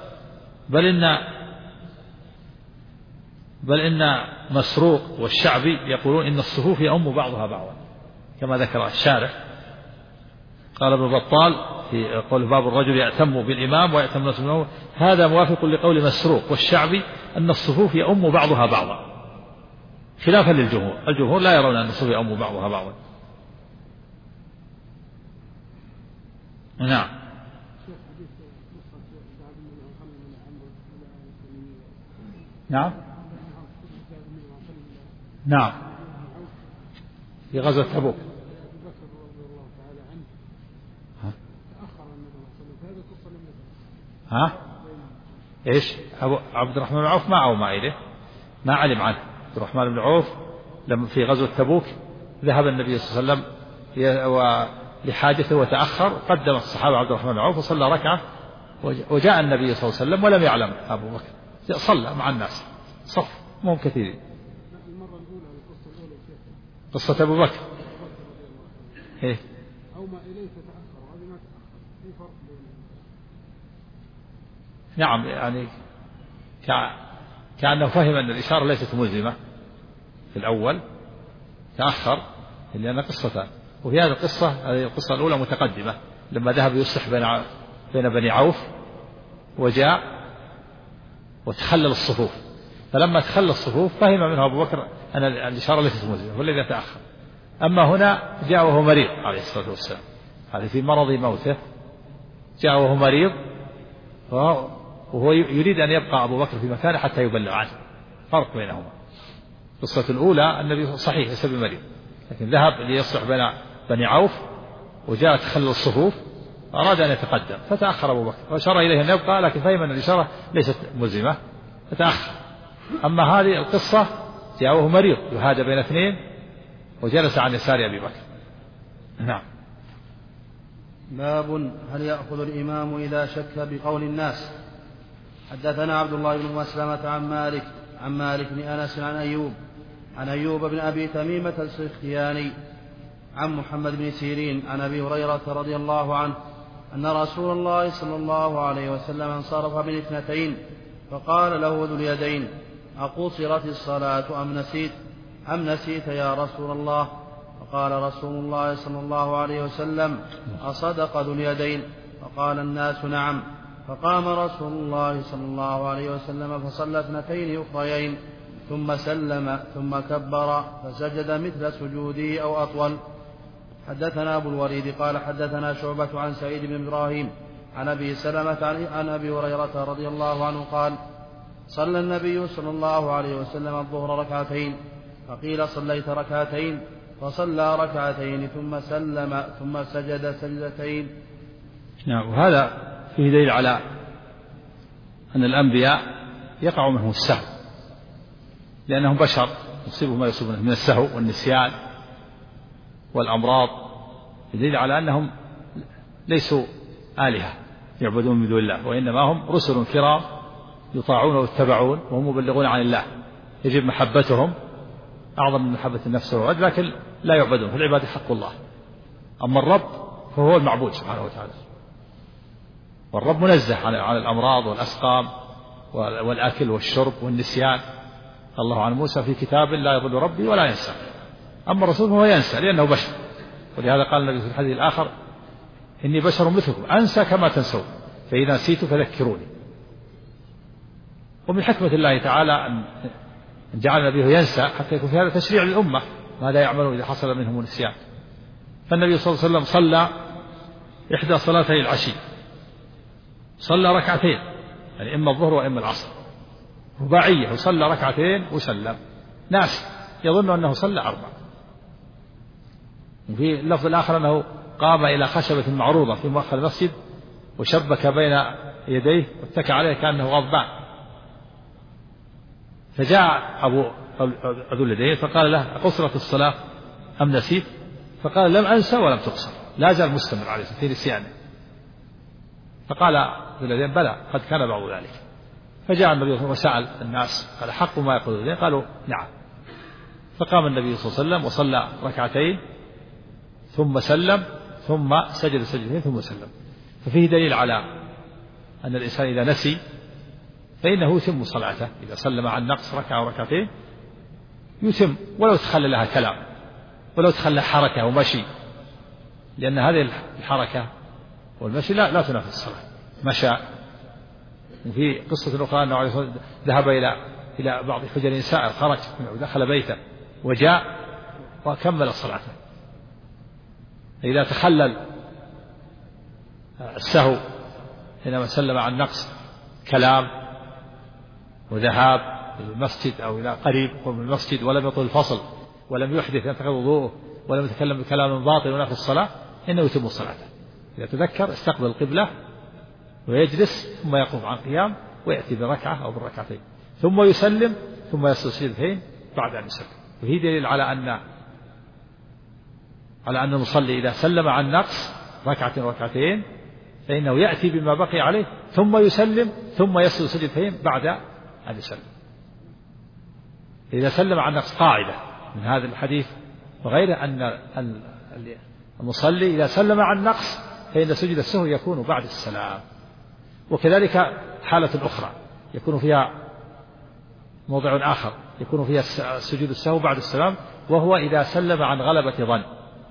بل إن مسروق والشعبي يقولون إن الصفوف يؤم بعضها بعضا كما ذكر الشارح. قال ابن بطال في قول باب الرجل يأتم بالإمام ويأتم الناس بالمأموم هذا موافق لقول مسروق والشعبي أن الصفوف يؤم بعضها بعضا خلافا للجمهور. الجمهور لا يرون أن الصفوف يؤم بعضها بعضا. نعم. نعم. نعم في غزوة تبوك. إيش عبد الرحمن بن عوف ما أومى إليه ما علم عنه. عبد الرحمن بن عوف لما في غزوة تبوك ذهب النبي صلى الله عليه وسلم لحاجته وتأخر قدم الصحابة عبد الرحمن بن عوف وصلى ركعة وجاء النبي صلى الله عليه وسلم ولم يعلم أبو بكر صلى مع الناس صف مو كثيرين. قصة أبو بكر إيه أومى إليه فتأخر وهذه ما تأخر في فرق بين. نعم يعني كأنه فهم أن الإشارة ليست ملزمة في الأول تأخر لأن قصتان. وفي هذه القصة الأولى متقدمة لما ذهب يصلح بين بني عوف وجاء وتخلل الصفوف فلما تخلل الصفوف فهم منه أبو بكر أن الإشارة ليست ملزمة والذي تأخر. أما هنا جاء وهو مريض عليه الصلاة والسلام هذا في مرض موته جاء وهو مريض وهو يريد أن يبقى أبو بكر في مكانه حتى يبلغ عنه فرق بينهما. قصة الأولى النبي صحيح ليس بمريض لكن ذهب ليصلح بين بني عوف وجاء تخلل الصفوف أراد أن يتقدم فتأخر أبو بكر وأشار إليه أن يبقى لكن فهم أن الإشارة ليست ملزمة فتأخر. أما هذه القصة جاء وهو مريض يهادى بين اثنين وجلس عن يسار أبي بكر. نعم. باب هل يأخذ الإمام إذا شك بقول الناس. حدثنا عبد الله بن مسلمة عن مالك بن أنس عن أيوب بن أبي تميمة السختياني عن محمد بن سيرين عن أبي هريرة رضي الله عنه أن رسول الله صلى الله عليه وسلم انصرف من اثنتين فقال له ذو اليدين أقصرت الصلاة أم نسيت يا رسول الله؟ فقال رسول الله صلى الله عليه وسلم أصدق ذو اليدين؟ فقال الناس نعم. فقام رسول الله صلى الله عليه وسلم فصلى اثنتين أخريين ثم سلم ثم كبر فسجد مثل سجوده أو أطول. حدثنا أبو الوليد قال حدثنا شعبة عن سعيد بن إبراهيم عن أبي سلمة عن أبي هريرة رضي الله عنه قال صلى النبي صلى الله عليه وسلم الظهر ركعتين فقيل صليت ركعتين فصلى ركعتين ثم سلم ثم سجد سجدتين. نعم. وهذا فيه دليل على أن الأنبياء يقع منهم السهو لأنهم بشر يصيبهم ما يصيبونه من السهو والنسيان والأمراض دليل على أنهم ليسوا آلهة يعبدون من دون الله وإنما هم رسل كرام يطاعون ويتبعون وهم مبلغون عن الله يجب محبتهم أعظم من محبة النفس والعبد لكن لا يعبدون في العبادة حق الله. أما الرب فهو المعبود سبحانه وتعالى والرب منزه عن الأمراض والأسقام والأكل والشرب والنسيان. الله عن موسى في كتاب لا يضل ربي ولا ينسى. أما الرسول هو ينسى لأنه بشر ولهذا قال النبي في الحديث الآخر إني بشر مثلكم أنسى كما تنسون فإذا نسيت فذكروني. ومن حكمة الله تعالى أن جعل نبيه ينسى حتى يكون في هذا تشريع للأمة ماذا يعملون إذا حصل منهم النسيان. فالنبي صلى الله عليه وسلم صلى إحدى صلاتي العشي صلى ركعتين يعني إما الظهر وإما العصر رباعية وصلى ركعتين وسلم ناس يظن أنه صلى 4. وفي اللفظ الآخر أنه قام إلى خشبة معروضة في مؤخر المسجد وشبك بين يديه واتكى عليه كأنه غضبان، فجاء أبو اليدين فقال له: قصرت الصلاة أم نسيت؟ فقال: لم أنسى ولم تقصر. لا زال مستمر عليه في نسيانه. فقال أبو اليدين: بلى قد كان بعض ذلك. فجاء النبي صلى الله عليه وسلم وسأل الناس قال: حق ما يقول اليدين؟ قالوا: نعم. فقام النبي صلى الله عليه وسلم وصلى ركعتين ثم سلم ثم سجد سجدتين ثم سلم. ففيه دليل على أن الإنسان إذا نسي فإنه يتم صلاته، إذا سلم عن نقص ركعة أو ركعتين يتم ولو تخلى لها كلام، ولو تخلى حركة ومشي، لأن هذه الحركة والمشي لا تنافي الصلاة. مشى. وفي قصة أخرى أنه عليه الصلاة والسلام ذهب إلى بعض حجر سائر، خرج ودخل بيته وجاء وكمل صلاته. إذا تخلل السهو حينما سلم عن نقص كلام وذهاب إلى المسجد أو إلى قريب من المسجد ولم يطل الفصل ولم يحدث ينتقض وضوءه ولم يتكلم بكلام باطل ونافي الصلاة، إنه يتم صلاته. إذا تذكر استقبل القبلة ويجلس ثم يقوم عن قيام ويأتي بركعة أو بالركعتين ثم يسلم ثم يسجد سجدتين بعد أن يسلم. وهي دليل على أن المصلي إذا سلم عن نقص ركعة ركعتين فإنه يأتي بما بقي عليه ثم يسلم ثم يسجد سجدتين بعد أن يسلم. إذا سلم عن نقص قاعدة من هذا الحديث وغيره أن المصلي إذا سلم عن نقص فإن سجد السهو يكون بعد السلام. وكذلك حالة أخرى يكون فيها موضع آخر يكون فيها سجود السهو بعد السلام، وهو إذا سلم عن غلبة ظن،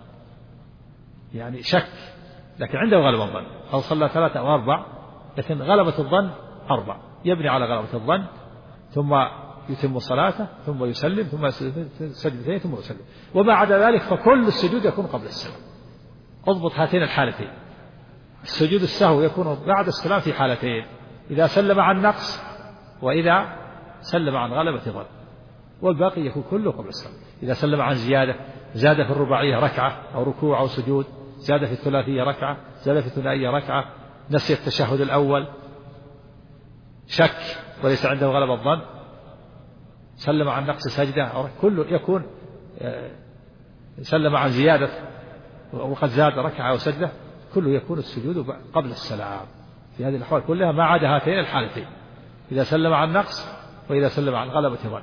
يعني شك لكن عنده غلبة الظن، أو صلى 3 أو 4 لكن غلبة الظن 4، يبني على غلبة الظن ثم يتم صلاته ثم يسلم ثم سجدتين ثم يسلم. وما عدا ذلك فكل السجود يكون قبل السلام. اضبط هاتين الحالتين. السجود السهو يكون بعد السلام في حالتين: إذا سلم عن نقص وإذا سلم عن غلبة ظن، والباقي يكون كله قبل السلام. إذا سلم عن زيادة، زاد في الرباعية ركعة أو ركوع أو سجود، زاد في الثلاثية ركعة، زاد في الثنائية ركعة، نسي التشهد الأول، شك وليس عنده غلبة الظن، سلم عن نقص سجدة أو كله يكون سلم عن زيادة وقد زاد ركعة أو سجدة، كله يكون السجود قبل السلام في هذه الأحوال كلها ما عدا هاتين الحالتين: إذا سلم عن نقص وإذا سلم عن غلبة ظن.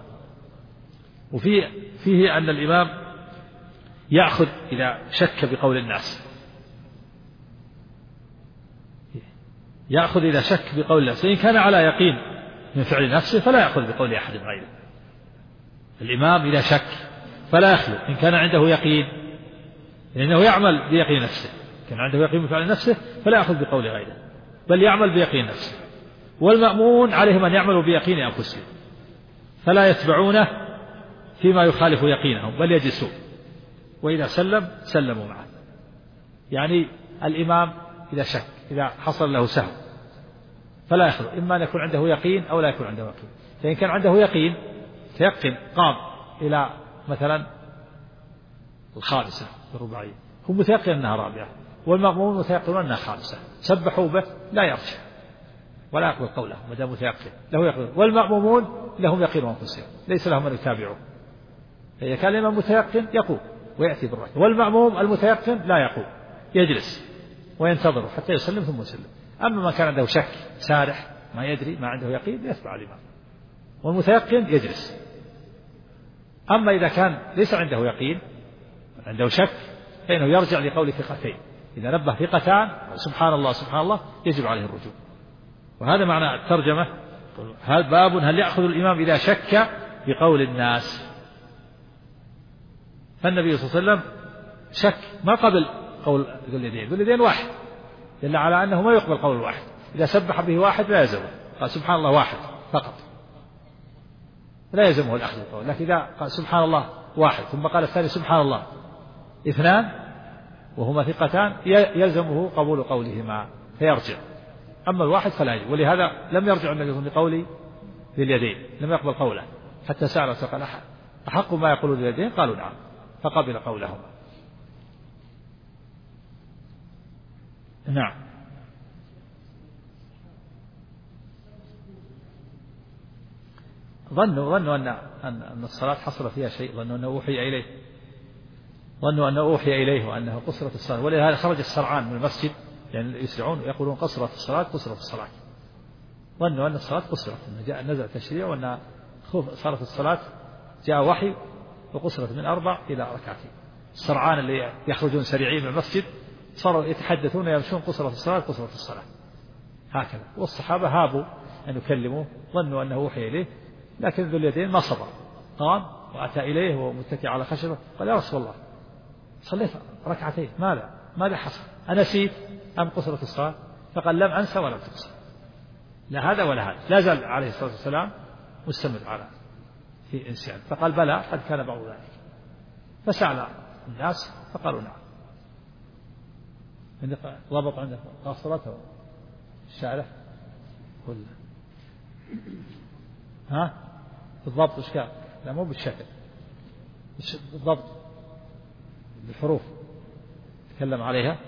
وفيه أن الإمام يأخذ إذا شك بقول الناس، يأخذ إذا شك بقول الناس، فإن كان على يقين من فعل نفسه فلا يأخذ بقول أحد غيره. الإمام إذا شك فلا يخلو إن كان عنده يقين، لأنه يعمل بيقين نفسه، كان عنده يقين من فعل نفسه فلا يأخذ بقول غيره بل يعمل بيقين نفسه. والمأمون عليهم أن يعملوا بيقين أنفسهم فلا يتبعونه فيما يخالف يقينهم بل يجلسون، وإذا سلموا معه. يعني الإمام إذا شك، إذا حصل له سهو فلا يخلو إما أن يكون عنده يقين أو لا يكون عنده يقين. فإن كان عنده يقين تيقن قام إلى مثلا 5 الرباعية، هم متيقن أنها 4 والمأمون متيقنون أنها 5، سبحوا به لا يرجع ولا يقبل قوله ما دام متيقن له يقين. والمأمومون لهم يقين أنفسهم ليس لهم من يتابعون، فإذا كان الإمام متيقن يقوم ويأتي بالركعة، والمأموم المتيقن لا يقوم يجلس وينتظر حتى يسلم ثم يسلم. أما ما كان عنده شك سارح ما يدري ما عنده يقين يتبع الإمام، والمتيقن يجلس. أما إذا كان ليس عنده يقين عنده شك فإنه يرجع لقول ثقتين، إذا نبه ثقتان سبحان الله سبحان الله يجب عليه الرجوع. وهذا معنى الترجمة. هذا باب هل يأخذ الإمام إذا شك بقول الناس. فالنبي صلى الله عليه وسلم شك ما قبل قول ذو اليدين، ذو اليدين واحد دل على أنه ما يقبل قول واحد، إذا سبح به واحد لا يلزمه، قال سبحان الله واحد فقط لا يلزمه الأخذ بالقول. لكن إذا قال سبحان الله واحد ثم قال الثاني سبحان الله 2 وهما ثقتان يلزمه قبول قولهما فيرجع. أما الواحد فلا يجب، ولهذا لم يرجع النبي لقول ذي اليدين، لم يقبل قوله حتى سأل قال أحق ما يقول ذو اليدين قالوا نعم، فقبل قولهم. نعم. ظنوا أن الصلاة حصل فيها شيء، ظنوا أنه أوحي إليه وأنه قصرت الصلاة، ولهذا خرج السرعان من المسجد يعني يسرعون ويقولون قصرت الصلاة. ظنوا أن الصلاة قصرت، أن نزل تشريع وأن صارت الصلاة جاء وحي وقصرت من 4 إلى 2 ركعتين. السرعان اللي يخرجون سريعين من المسجد صاروا يتحدثون يمشون قصرت الصلاة هكذا. والصحابة هابوا أن يكلموه، ظنوا أنه وحي إليه، لكن ذو اليدين ما صبر، قام وأتى إليه ومتكئ على خشبة، قال يا رسول الله صليت 2 ركعتين، ماذا حصل؟ أنسيت أم قصرت الصلاة؟ فقال لم أنسى ولم تقصر، لا هذا ولا هذا، لا زال عليه الصلاة والسلام مستمر على في إنسان. فقال بلى قد كان بعض ذلك. فسأل الناس فقالوا نعم. ضبط عندك قاصرته الشعرة كله بالضبط إيش كان؟ لا مو بالشكل، بالضبط بالحروف تكلم عليها.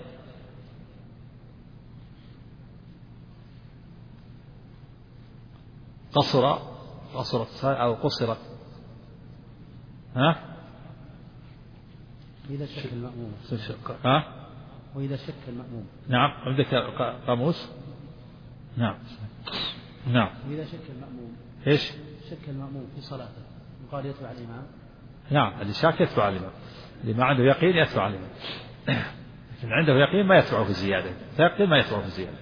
قصرت أو قصرت. إذا شك المأموم. وإذا شك المأموم. نعم عندك قاموس. نعم. وإذا شك المأموم. إيش؟ شك المأموم في صلاته وقال يتبع الإمام. نعم اللي شاك يتبع الإمام، اللي ما عنده يقين يتبع الإمام، لكن عنده يقين ما يتبعه في الزيادة، ما يتبعه في الزيادة.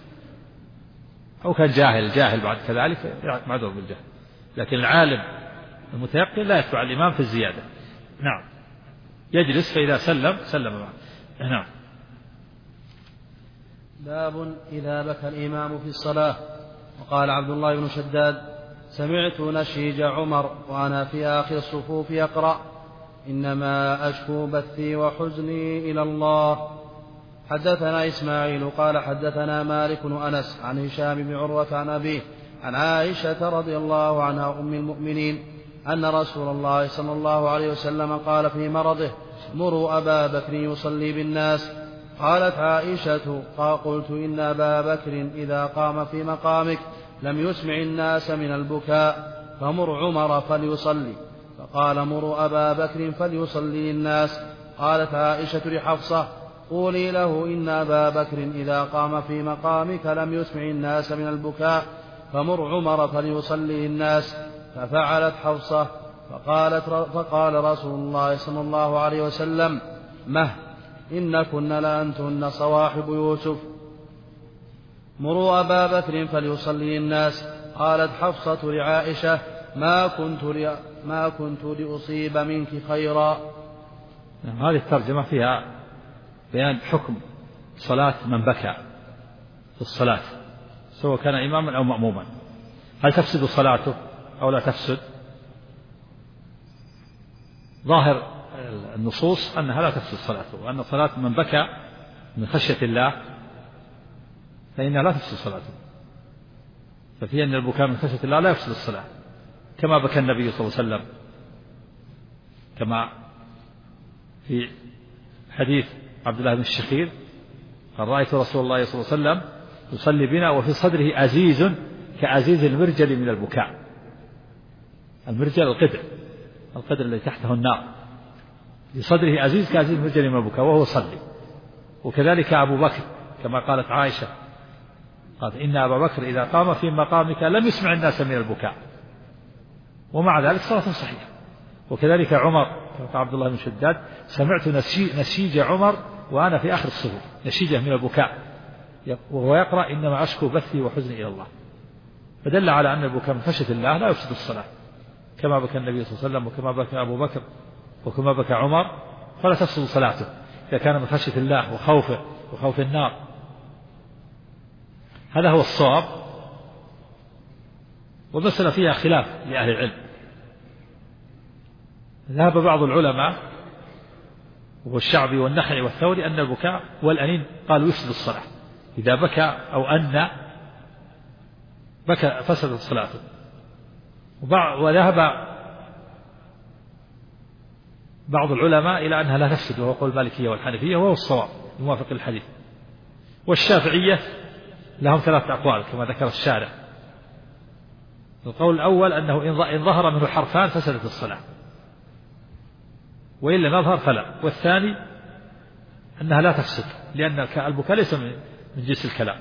أو كان جاهل بعد كذلك معذور بالجهل، لكن العالم المتيقن لا يتبع الإمام في الزيادة. نعم يجلس فإذا سلم معه. نعم. باب إذا بكى الإمام في الصلاة. وقال عبد الله بن شداد سمعت نشيج عمر وأنا في آخر الصفوف يقرأ إنما أشكو بثي وحزني إلى الله. حدثنا إسماعيل قال حدثنا مالك بن أنس عن هشام بن عروة عن أبيه عن عائشة رضي الله عنها أم المؤمنين أن رسول الله صلى الله عليه وسلم قال في مرضه مروا أبا بكر يصلي بالناس. قالت عائشة قلت إن أبا بكر إذا قام في مقامك لم يسمع الناس من البكاء فمر عمر فليصلي. فقال مروا أبا بكر فليصلي الناس. قالت عائشة لحفصة قولي له إن أبا بكر إذا قام في مقامك لم يسمع الناس من البكاء فمر عمر فليصلي الناس. ففعلت حفصة. فقال رسول الله صلى الله عليه وسلم إنكن لأنتن صواحب يوسف مروا أبا بكر فليصلي الناس. قالت حفصة لعائشة ما كنت لأصيب منك خيرا. هذه الترجمة فيها بيان حكم صلاة من بكى في الصلاة سواء كان إماما أو مأموما، هل تفسد صلاته أو لا تفسد؟ ظاهر النصوص أنها لا تفسد صلاته، وأن صلاة من بكى من خشية الله فإنها لا تفسد صلاته، ففي أن البكاء من خشية الله لا يفسد الصلاة، كما بكى النبي صلى الله عليه وسلم كما في حديث عبد الله بن الشخير قال رأيت رسول الله صلى الله عليه وسلم يصلي بنا وفي صدره أزيز كأزيز المرجل من البكاء. المرجل القدر الذي تحته النار، في صدره أزيز كأزيز المرجل من البكاء وهو يصلي. وكذلك أبو بكر كما قالت عائشة قالت إن أبا بكر إذا قام في مقامك لم يسمع الناس من البكاء، ومع ذلك صلاة صحيحة. وكذلك عمر كما قال عبد الله بن شداد سمعت نشيج عمر وأنا في آخر الصفوف، نشيجه من البكاء وهو يقرأ إنما أشكو بثي وحزني إلى الله، فدل على أن البكاء من خشية الله لا يفسد الصلاة، كما بكى النبي صلى الله عليه وسلم وكما بكى أبو بكر وكما بكى عمر، فلا تفسد صلاته إذا كان من خشية الله وخوف النار. هذا هو الصواب. والمسألة فيها خلاف لأهل العلم. ذهب بعض العلماء والشعبي والنخعي والثوري أن البكاء والأنين قالوا يفسد الصلاة، إذا بكى أو أن بكى فسدت صلاته. وذهب بعض العلماء إلى أنها لا تفسد، وهو قول المالكية والحنفية وهو الصواب الموافق للحديث. والشافعية لهم 3 أقوال كما ذكر الشارع. القول الأول أنه إن ظهر منه حرفان فسدت الصلاة، وإن لم يظهر فلا. والثاني أنها لا تفسد، لأن البكاء ليس من جنس الكلام.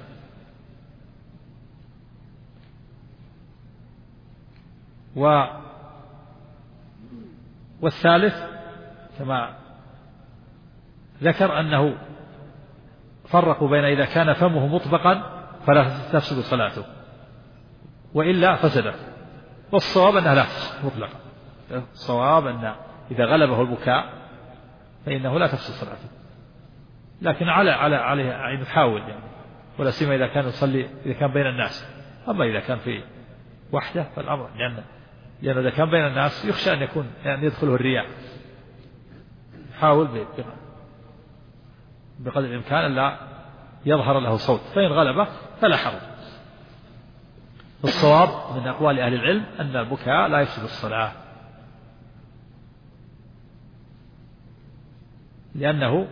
والثالث كما ذكر أنه فرقوا بين إذا كان فمه مطبقا فلا تفسد صلاته، وإلا فسدت. والصواب أنها لا تفسد مطلقا. الصواب أن إذا غلبه البكاء فإنه لا تفسد صلاته، لكن عليه أن يحاول يعني، ولا سيما إذا كان يصلي إذا كان بين الناس. أما إذا كان في وحده فالأمر لأن إذا كان بين الناس يخشى أن يكون يعني يدخله الرياء. يحاول بقدر الإمكان أن لا يظهر له صوت، فإن غلبه فلا حرج. الصواب من أقوال أهل العلم أن البكاء لا يفسد الصلاة، لأنه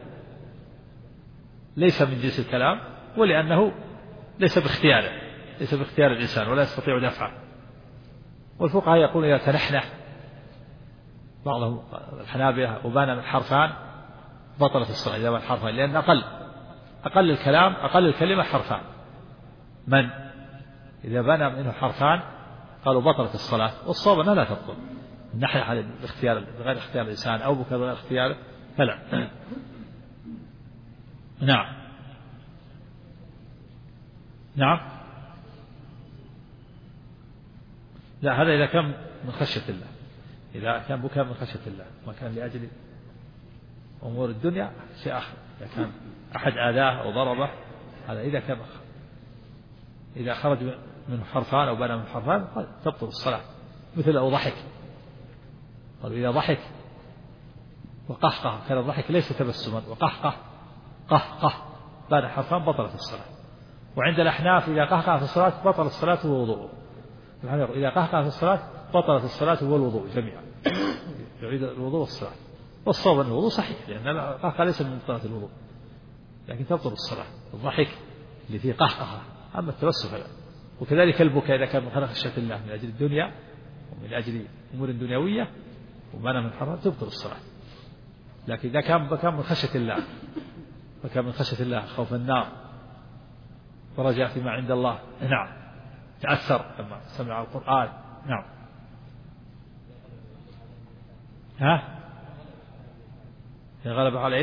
ليس من جنس الكلام، ولأنه ليس باختيار الإنسان ولا يستطيع دفعه. والفقهاء يقول إذا تنحنح بعضهم الحنابلة وبان من حرفان بطلت الصلاة إذا بان حرفان، لأن أقل الكلام أقل الكلمة حرفان. من إذا بان منه حرفان قالوا بطلت الصلاة. والصواب أنها لا تبطل، النحنح بغير اختيار الإنسان أو بكى بغير اختياره فلا. نعم لا، هذا إذا كان من خشية الله، إذا كان بكاء من خشية الله ما كان لأجل أمور الدنيا شيء آخر. إذا كان أحد آذاه أو ضربه هذا إذا خرج من حرفان أو بنى من حرفان تبطل الصلاة. مثل لو ضحك، قالوا إذا ضحك وقهقه، كان الضحك ليس تبسما، وقهقه قهقه بعد حرفان بطلت الصلاة. وعند الأحناف إذا قهقه في الصلاة بطلت الصلاة والوضوء. إذا قهقه في الصلاة بطلت الصلاة والوضوء جميعا، يعيد الوضوء والصلاة. والصواب أن الوضوء صحيح، لأن القهقه ليس من مبطلات الوضوء، لكن تبطل الصلاة الضحك اللي فيه قهقه. أما التبسم فلا. وكذلك البكاء إذا كان من خشية الله من أجل الدنيا ومن أجل أمور دنيوية ومنع من حرام تبطل الصلاة. لكن إذا كان بكى من خشية الله، وكان من خشية الله خوف النار ورجع فيما عند الله، نعم تأثر لما سمع القرآن. نعم غلب على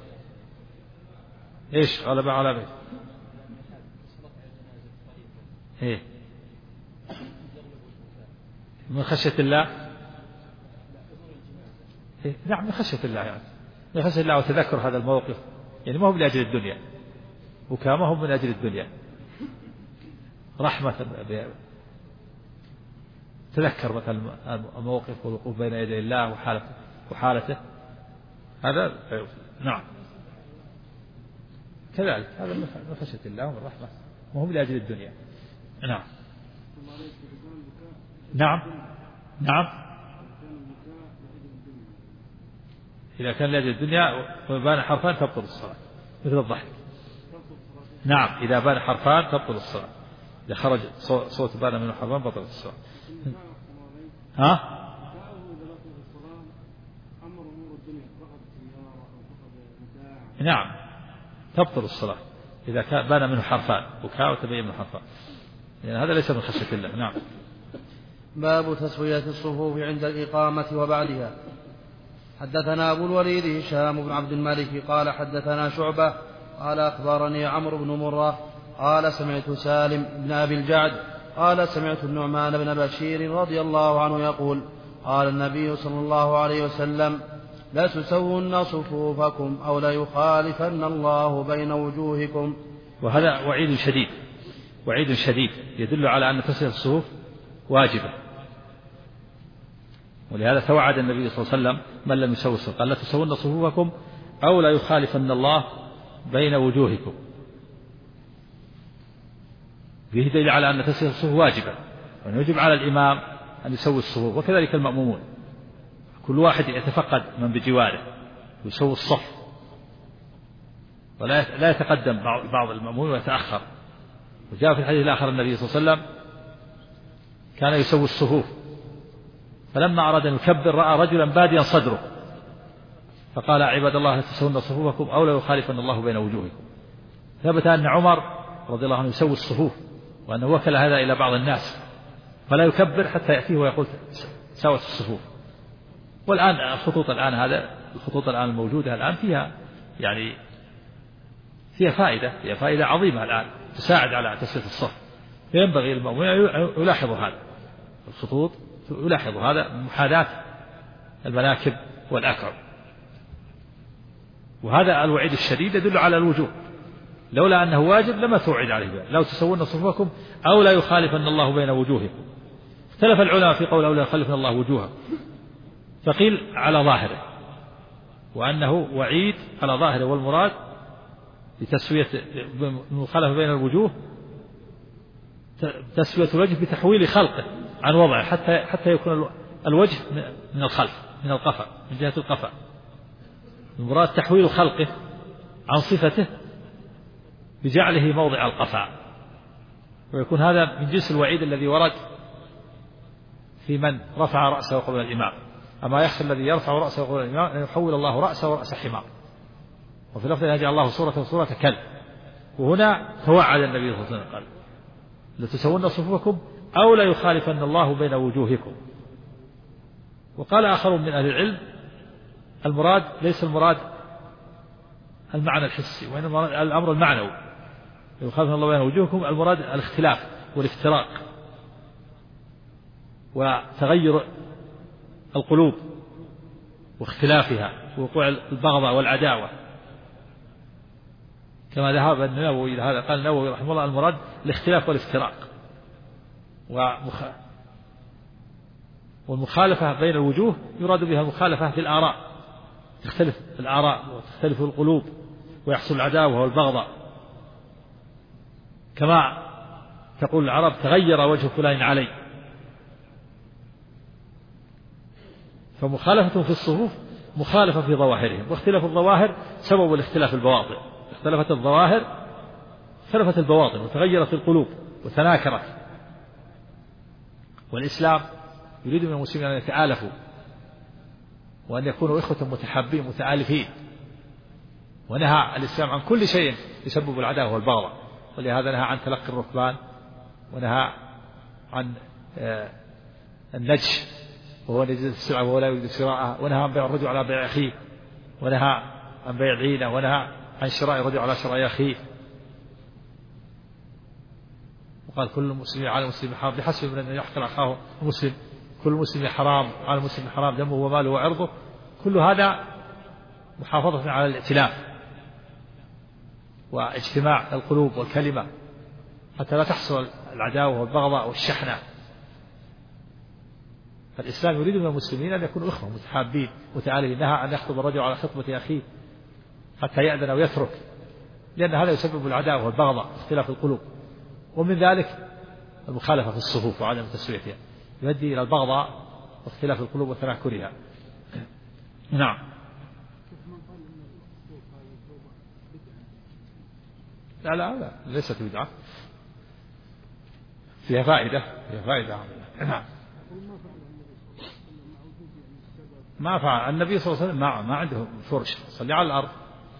إيش غلب على بيت من خشية الله. نعم من خشية الله، يعني من خشية الله وتذكر هذا الموقف، يعني ما هو من أجل الدنيا، وكما هم من أجل الدنيا رحمة. تذكر مثلا الموقف والوقوف بين يدي الله وحالته هذا. نعم كذلك هذا من خشية الله ومن رحمة، وهم من أجل الدنيا. نعم إذا كان لأجل الدنيا وبان حرفان تبطل الصلاة مثل الضحك. نعم إذا بان حرفان تبطل الصلاة، إذا خرج صوت بان من حرفان بطلت الصلاة. نعم تبطل الصلاة إذا كان بان منه حرفان، بكاء وتبين من حرفان، يعني هذا ليس من خشية الله. نعم. باب تسوية الصفوف عند الإقامة وبعدها. حدثنا أبو الوليد هشام بن عبد الملك قال حدثنا شعبة قال أخبرني عمرو بن مرة قال سمعت سالم بن أبي الجعد قال سمعت النعمان بن بشير رضي الله عنه يقول قال النبي صلى الله عليه وسلم لا تسون صفوفكم أو لا يخالفن الله بين وجوهكم. وهذا وعيد شديد يدل على أن تسوية الصفوف واجبة، ولهذا توعد النبي صلى الله عليه وسلم من لم يسوي الصفوف قال لا تسون صفوفكم أو لا يخالفن الله بين وجوهكم. فيه دليل على أن تسوية الصفوف واجبة، وأن يجب على الإمام أن يسوي الصفوف، وكذلك المأمومون. كل واحد يتفقد من بجواره ويسوي الصف، ولا يتقدم بعض المأمون ويتأخر. وجاء في الحديث الآخر النبي صلى الله عليه وسلم كان يسوي الصفوف، فلما أراد أن يكبر رأى رجلا باديا صدره فقال: عباد الله لا تسوون صفوفكم أو لا يخالفن الله بين وجوهكم. ثبت أن عمر رضي الله عنه يسوي الصفوف، وأنه وكل هذا إلى بعض الناس، فلا يكبر حتى يأتيه ويقول سوت الصفوف. والآن الخطوط الآن الموجودة الآن فيها يعني فيها فائدة عظيمة الآن تساعد على تسوية الصف، فينبغي المؤمن يلاحظ هذا الخطوط، يلاحظ هذا محاذاة المناكب والأكعب. وهذا الوعيد الشديد يدل على الوجوب، لولا أنه واجب لما توعد عليه بها: لو تسوون صفوفكم أو لا يخالفن الله بين وجوهكم. اختلف العلماء في قول أو لا يخالفن الله وجوهكم، فقيل على ظاهره، وأنه وعيد على ظاهره، والمراد بتسوية المخالفة بين الوجوه تسوية الوجه بتحويل خلقه عن وضعه حتى يكون الوجه من الخلف، من القفا، من جهة القفا. المراد تحويل خلقه عن صفته بجعله موضع القفا، ويكون هذا من جنس الوعيد الذي ورد في من رفع رأسه قبل الإمام. أما يخشى الذي يرفع رأسه قبل الإمام أن يحول الله رأسه ورأس حمار. وفي لفظ يجعل الله صورة كلب. وهنا توعد النبي صلى الله عليه وسلم قال: لتسوون صفوفكم أو لا يخالفن الله بين وجوهكم. وقال آخر من أهل العلم: المراد ليس المراد المعنى الحسي، وإنما الأمر المعنوي، يخالفن الله بين وجوهكم، المراد الاختلاف والافتراق وتغير القلوب واختلافها ووقوع البغضاء والعداوة، كما ذهب النووي إلى هذا. قال النووي رحمه الله: المراد الاختلاف والافتراق والمخالفة بين الوجوه يراد بها المخالفة في الآراء، تختلف الآراء وتختلف القلوب ويحصل العداوة والبغضاء، كما تقول العرب: تغير وجه فلان علي. فمخالفة في الصفوف مخالفة في ظواهرهم، واختلاف الظواهر سبب الاختلاف البواطن. اختلفت الظواهر اختلفت البواطن وتغيرت القلوب وتناكرت. والإسلام يريد من المسلمين أن يتآلفوا وأن يكونوا إخوة متحابين متآلفين، ونهى الإسلام عن كل شيء يسبب العداوة والبغضاء، ولهذا نهى عن تلقي الركبان، ونهى عن النجش وهو أن يجد السلعة وهو لا يجد شراءها، ونهى عن بيع الرجل على بيع أخيه، ونهى عن بيع العينة، ونهى عن شراء الرجل على شراء أخيه. وقال: كل المسلمين على المسلم حرام بحسب من أن يحقر أخاه مسلم، كل مسلم حرام على المسلم حرام دمه وماله وعرضه. كل هذا محافظة على الائتلاف واجتماع القلوب والكلمة حتى لا تحصل العداوة والبغضاء والشحنة. فالإسلام يريد من المسلمين أن يكونوا إخوة متحابين متآلفين. نهى أن يخطب الرجل على خطبة أخيه حتى يأذن أو يترك، لأن هذا يسبب العداوة والبغضاء واختلاف القلوب. ومن ذلك المخالفة في الصفوف وعدم تسويتها يؤدي إلى البغضاء واختلاف القلوب وتناكرها. نعم. لا ليست بدعة، فيها فائدة نعم. ما فعل النبي صلى الله عليه وسلم، ما عنده فرش، صلي على الأرض.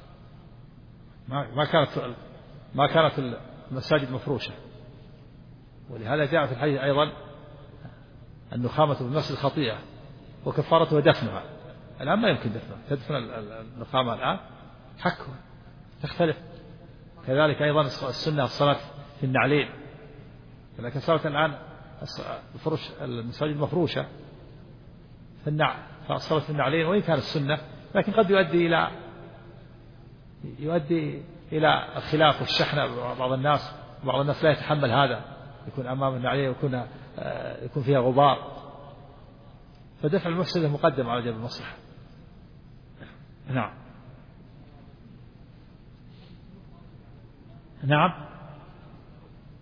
ما كانت المساجد مفروشة. ولهذا جاء في الحديث أيضا: النخامة بالمسجد خطيئة وكفارتها دفنها. الآن ما يمكن دفنها، تدفن النخامة الآن حكها تختلف. كذلك أيضا السنة الصلاة في النعلين، لكن صارت الآن الفرش المساجد مفروشة فالصلاة في النعلين وإن كان السنة، لكن قد يؤدي إلى الخلاف والشحنة. بعض الناس لا يتحمل هذا، يكون أمام النعلين يكون فيها غبار، فدفع المفسدة مقدم على جلب المصلحة.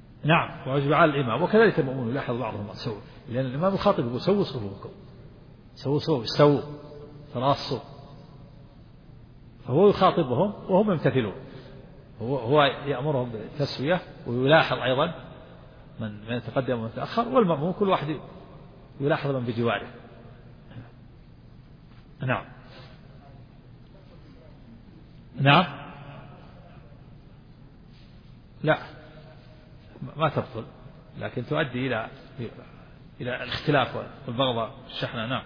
نعم ويجب على الإمام، وكذلك المؤمنون يلاحظ بعضهم ما سووا، لأن الإمام يخاطب يقول: سووا صفوفكم. استووا تراصوا، فهو يخاطبهم وهم يمتثلون، هو يأمرهم بالتسوية ويلاحظ أيضا من يتقدم ومن يتأخر، والمأموم كل واحد يلاحظ من بجواره. نعم لا ما تبطل، لكن تؤدي إلى الاختلاف والبغضاء والشحنة. نعم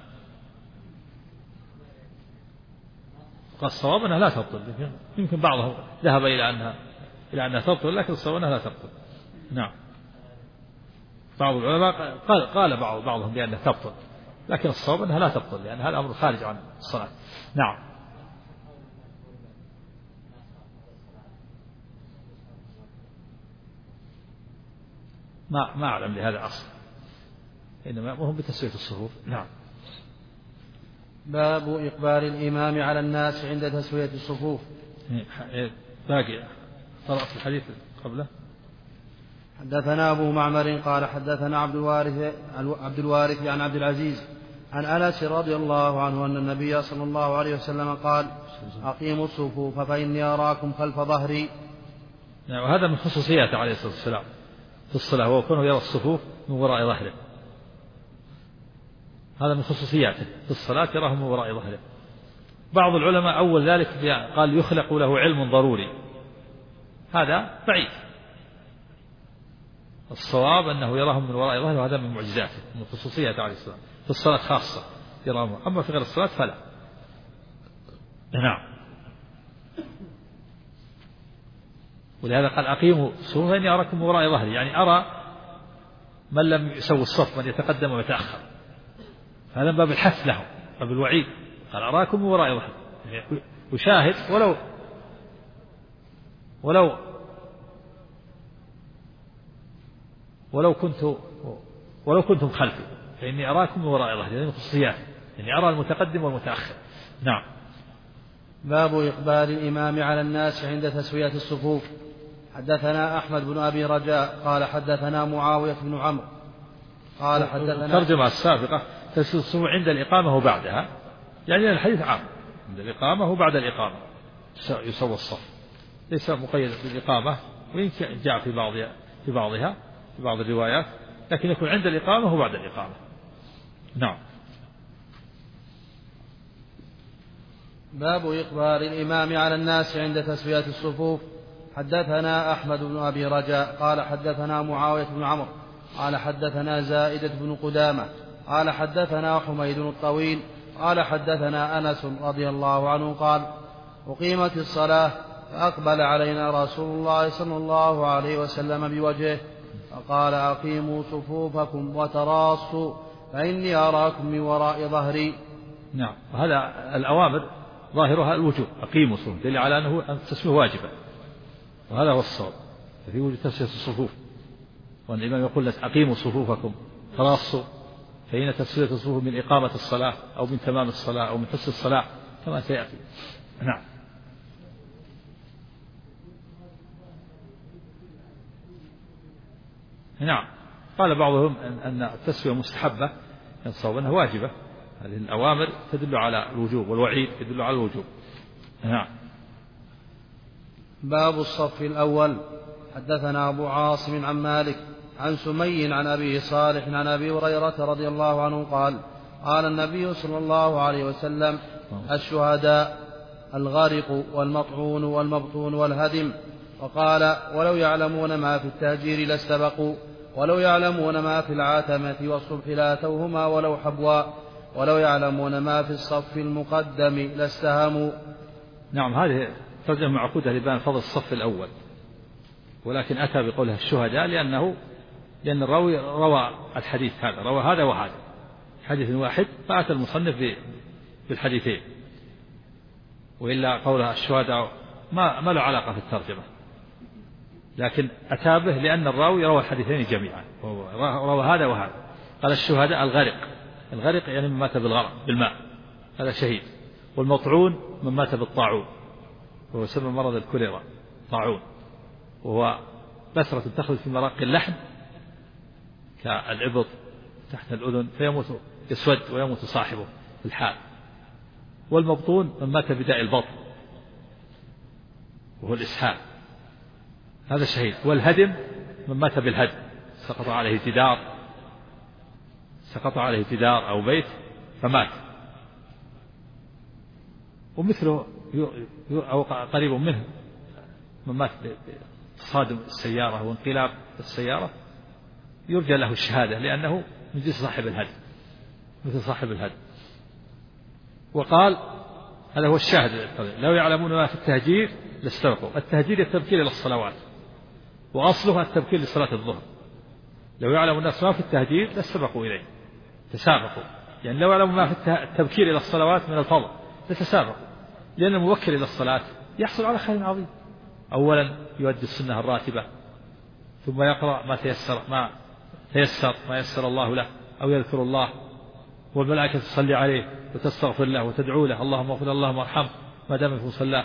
الصواب أنها لا تبطل، يمكن بعضهم ذهب إلى أنها تبطل، لكن الصواب أنها لا تبطل. نعم بعض العلماء قال بعضهم بأنها تبطل، لكن الصواب أنها لا تبطل، لأن هذا أمر خارج عن الصلاة. نعم ما أعلم لهذا أصل، إنما هم بتسوية الصفوف. نعم. باب إقبال الإمام على الناس عند تسوية الصفوف. باقي قرأت الحديث قبله. حدثنا أبو معمر قال حدثنا عبد الوارث عن عبد العزيز عن أنس رضي الله عنه أن النبي صلى الله عليه وسلم قال: أقيموا الصفوف فإني أراكم خلف ظهري. وهذا من خصوصياته عليه الصلاة والسلام في الصلاة، هو كونه يرى الصفوف من وراء ظهره، هذا من خصوصياته في الصلاة، يراهم من وراء ظهره. بعض العلماء أول ذلك قال يخلق له علم ضروري، هذا بعيد، الصواب أنه يراهم من وراء ظهره، وهذا من معجزاته من خصوصياته عليه الصلاة والسلام في الصلاة خاصة يراهم، أما في غير الصلاة فلا. نعم ولهذا قال أقيموا الصفوف فإني أراكم من وراء ظهري، يعني أرى من لم يسوي الصف، من يتقدم ويتأخر، هذا باب الحث له، باب الوعيد، قال أراكم من وراء ظهري، وشاهد ولو كنتم خلفي فإني أراكم من وراء ظهري، هذه خصوصيات، يعني أرى المتقدم والمتأخر. نعم. باب إقبال الإمام على الناس عند تسوية الصفوف. حدثنا أحمد بن أبي رجاء قال حدثنا معاوية بن عمرو قال حدثنا. الترجمة السابقة تسوية الصفوف عند الإقامة وبعدها، يعني الحديث عام، عند الإقامة وبعد الإقامة يسوى الصف، ليس مقيد بالإقامة، وإن جاء في بعض الروايات، لكن يكون عند الإقامة وبعد الإقامة. نعم. باب إقبال الإمام على الناس عند تسوية الصفوف. حدثنا أحمد بن أبي رجاء قال حدثنا معاوية بن عمرو قال حدثنا زائدة بن قدامة قال حدثنا حميد الطويل قال حدثنا أنس رضي الله عنه قال: أقيمت الصلاة فأقبل علينا رسول الله صلى الله عليه وسلم بوجهه فقال: أقيموا صفوفكم وتراصوا فإني أراكم من وراء ظهري. نعم. وهذا الأوامر ظاهرها الوجوب، أقيموا صفوف، دليل على أنه التسوية واجبة، وهذا هو الصواب في وجود تسوية الصفوف، وأن الإمام يقول لك أقيموا صفوفكم تراصوا، فإن تسوية الصفوف من إقامة الصلاة أو من تمام الصلاة أو من حسن الصلاة كما سيأتي. نعم. نعم. قال بعضهم أن التسوية مستحبة، الصواب أنها واجبة، هذه الأوامر تدل على الوجوب، والوعيد يدل على الوجوب. نعم. باب الصف الأول. حدثنا أبو عاصم عن مالك عن سمي عن أبي صالح عن أبي هريرة رضي الله عنه قال: قال النبي صلى الله عليه وسلم: الشهداء الغارق والمطعون والمبطون والهدم. وقال: ولو يعلمون ما في التهجير لاستبقوا، ولو يعلمون ما في العتمة والصبح لاتوهما ولو حبوا، ولو يعلمون ما في الصف المقدم لاستهموا. نعم. هذه ترجمة معقودة لبيان فضل الصف الأول، ولكن أتى بقولها الشهداء لأن الراوي روى الحديث هذا، روى هذا وهذا حديث واحد، فأتى المصنف بالحديثين، وإلا قولها الشهداء ما له علاقة في الترجمة، لكن أتى به لأن الراوي روى الحديثين جميعا، روى هذا وهذا. قال الشهداء الغرق يعني من مات بالغرق بالماء، هذا شهيد. والمطعون من مات بالطاعون، وهو سبب مرض الكوليرا، طاعون، وهو بسرة تخرج في مراق اللحم كالعبط تحت الأذن، فيموت يسود ويموت صاحبه، في الحال. والمبطون من مات بداء البطن وهو الإسهال، هذا شهيد. والهدم من مات بالهدم، سقط عليه جدار أو بيت فمات. ومثله أو قريب منه من مات بتصادم السيارة وانقلاب السيارة يرجى له الشهادة لأنه من جنس مثل صاحب الهدم. وقال هذا هو الشاهد: لو يعلمون ما في التهجير لاستبقوا. التهجير التبكير إلى الصلوات، وأصلها التبكير لصلاة الظهر. لو يعلم الناس ما في التهجير لاستبقوا إليه، تسابقوا. يعني لو يعلموا ما في التبكير إلى الصلوات من الفضل لتسابقوا، لأن المبكر إلى الصلاة يحصل على خير عظيم. أولا يؤدي السنة الراتبة، ثم يقرأ ما يسر الله له، أو يذكر الله والملائكة تصلي عليه وتستغفر له وتدعو له: اللهم اغفر له اللهم ارحمه، ما دام في مصلاه.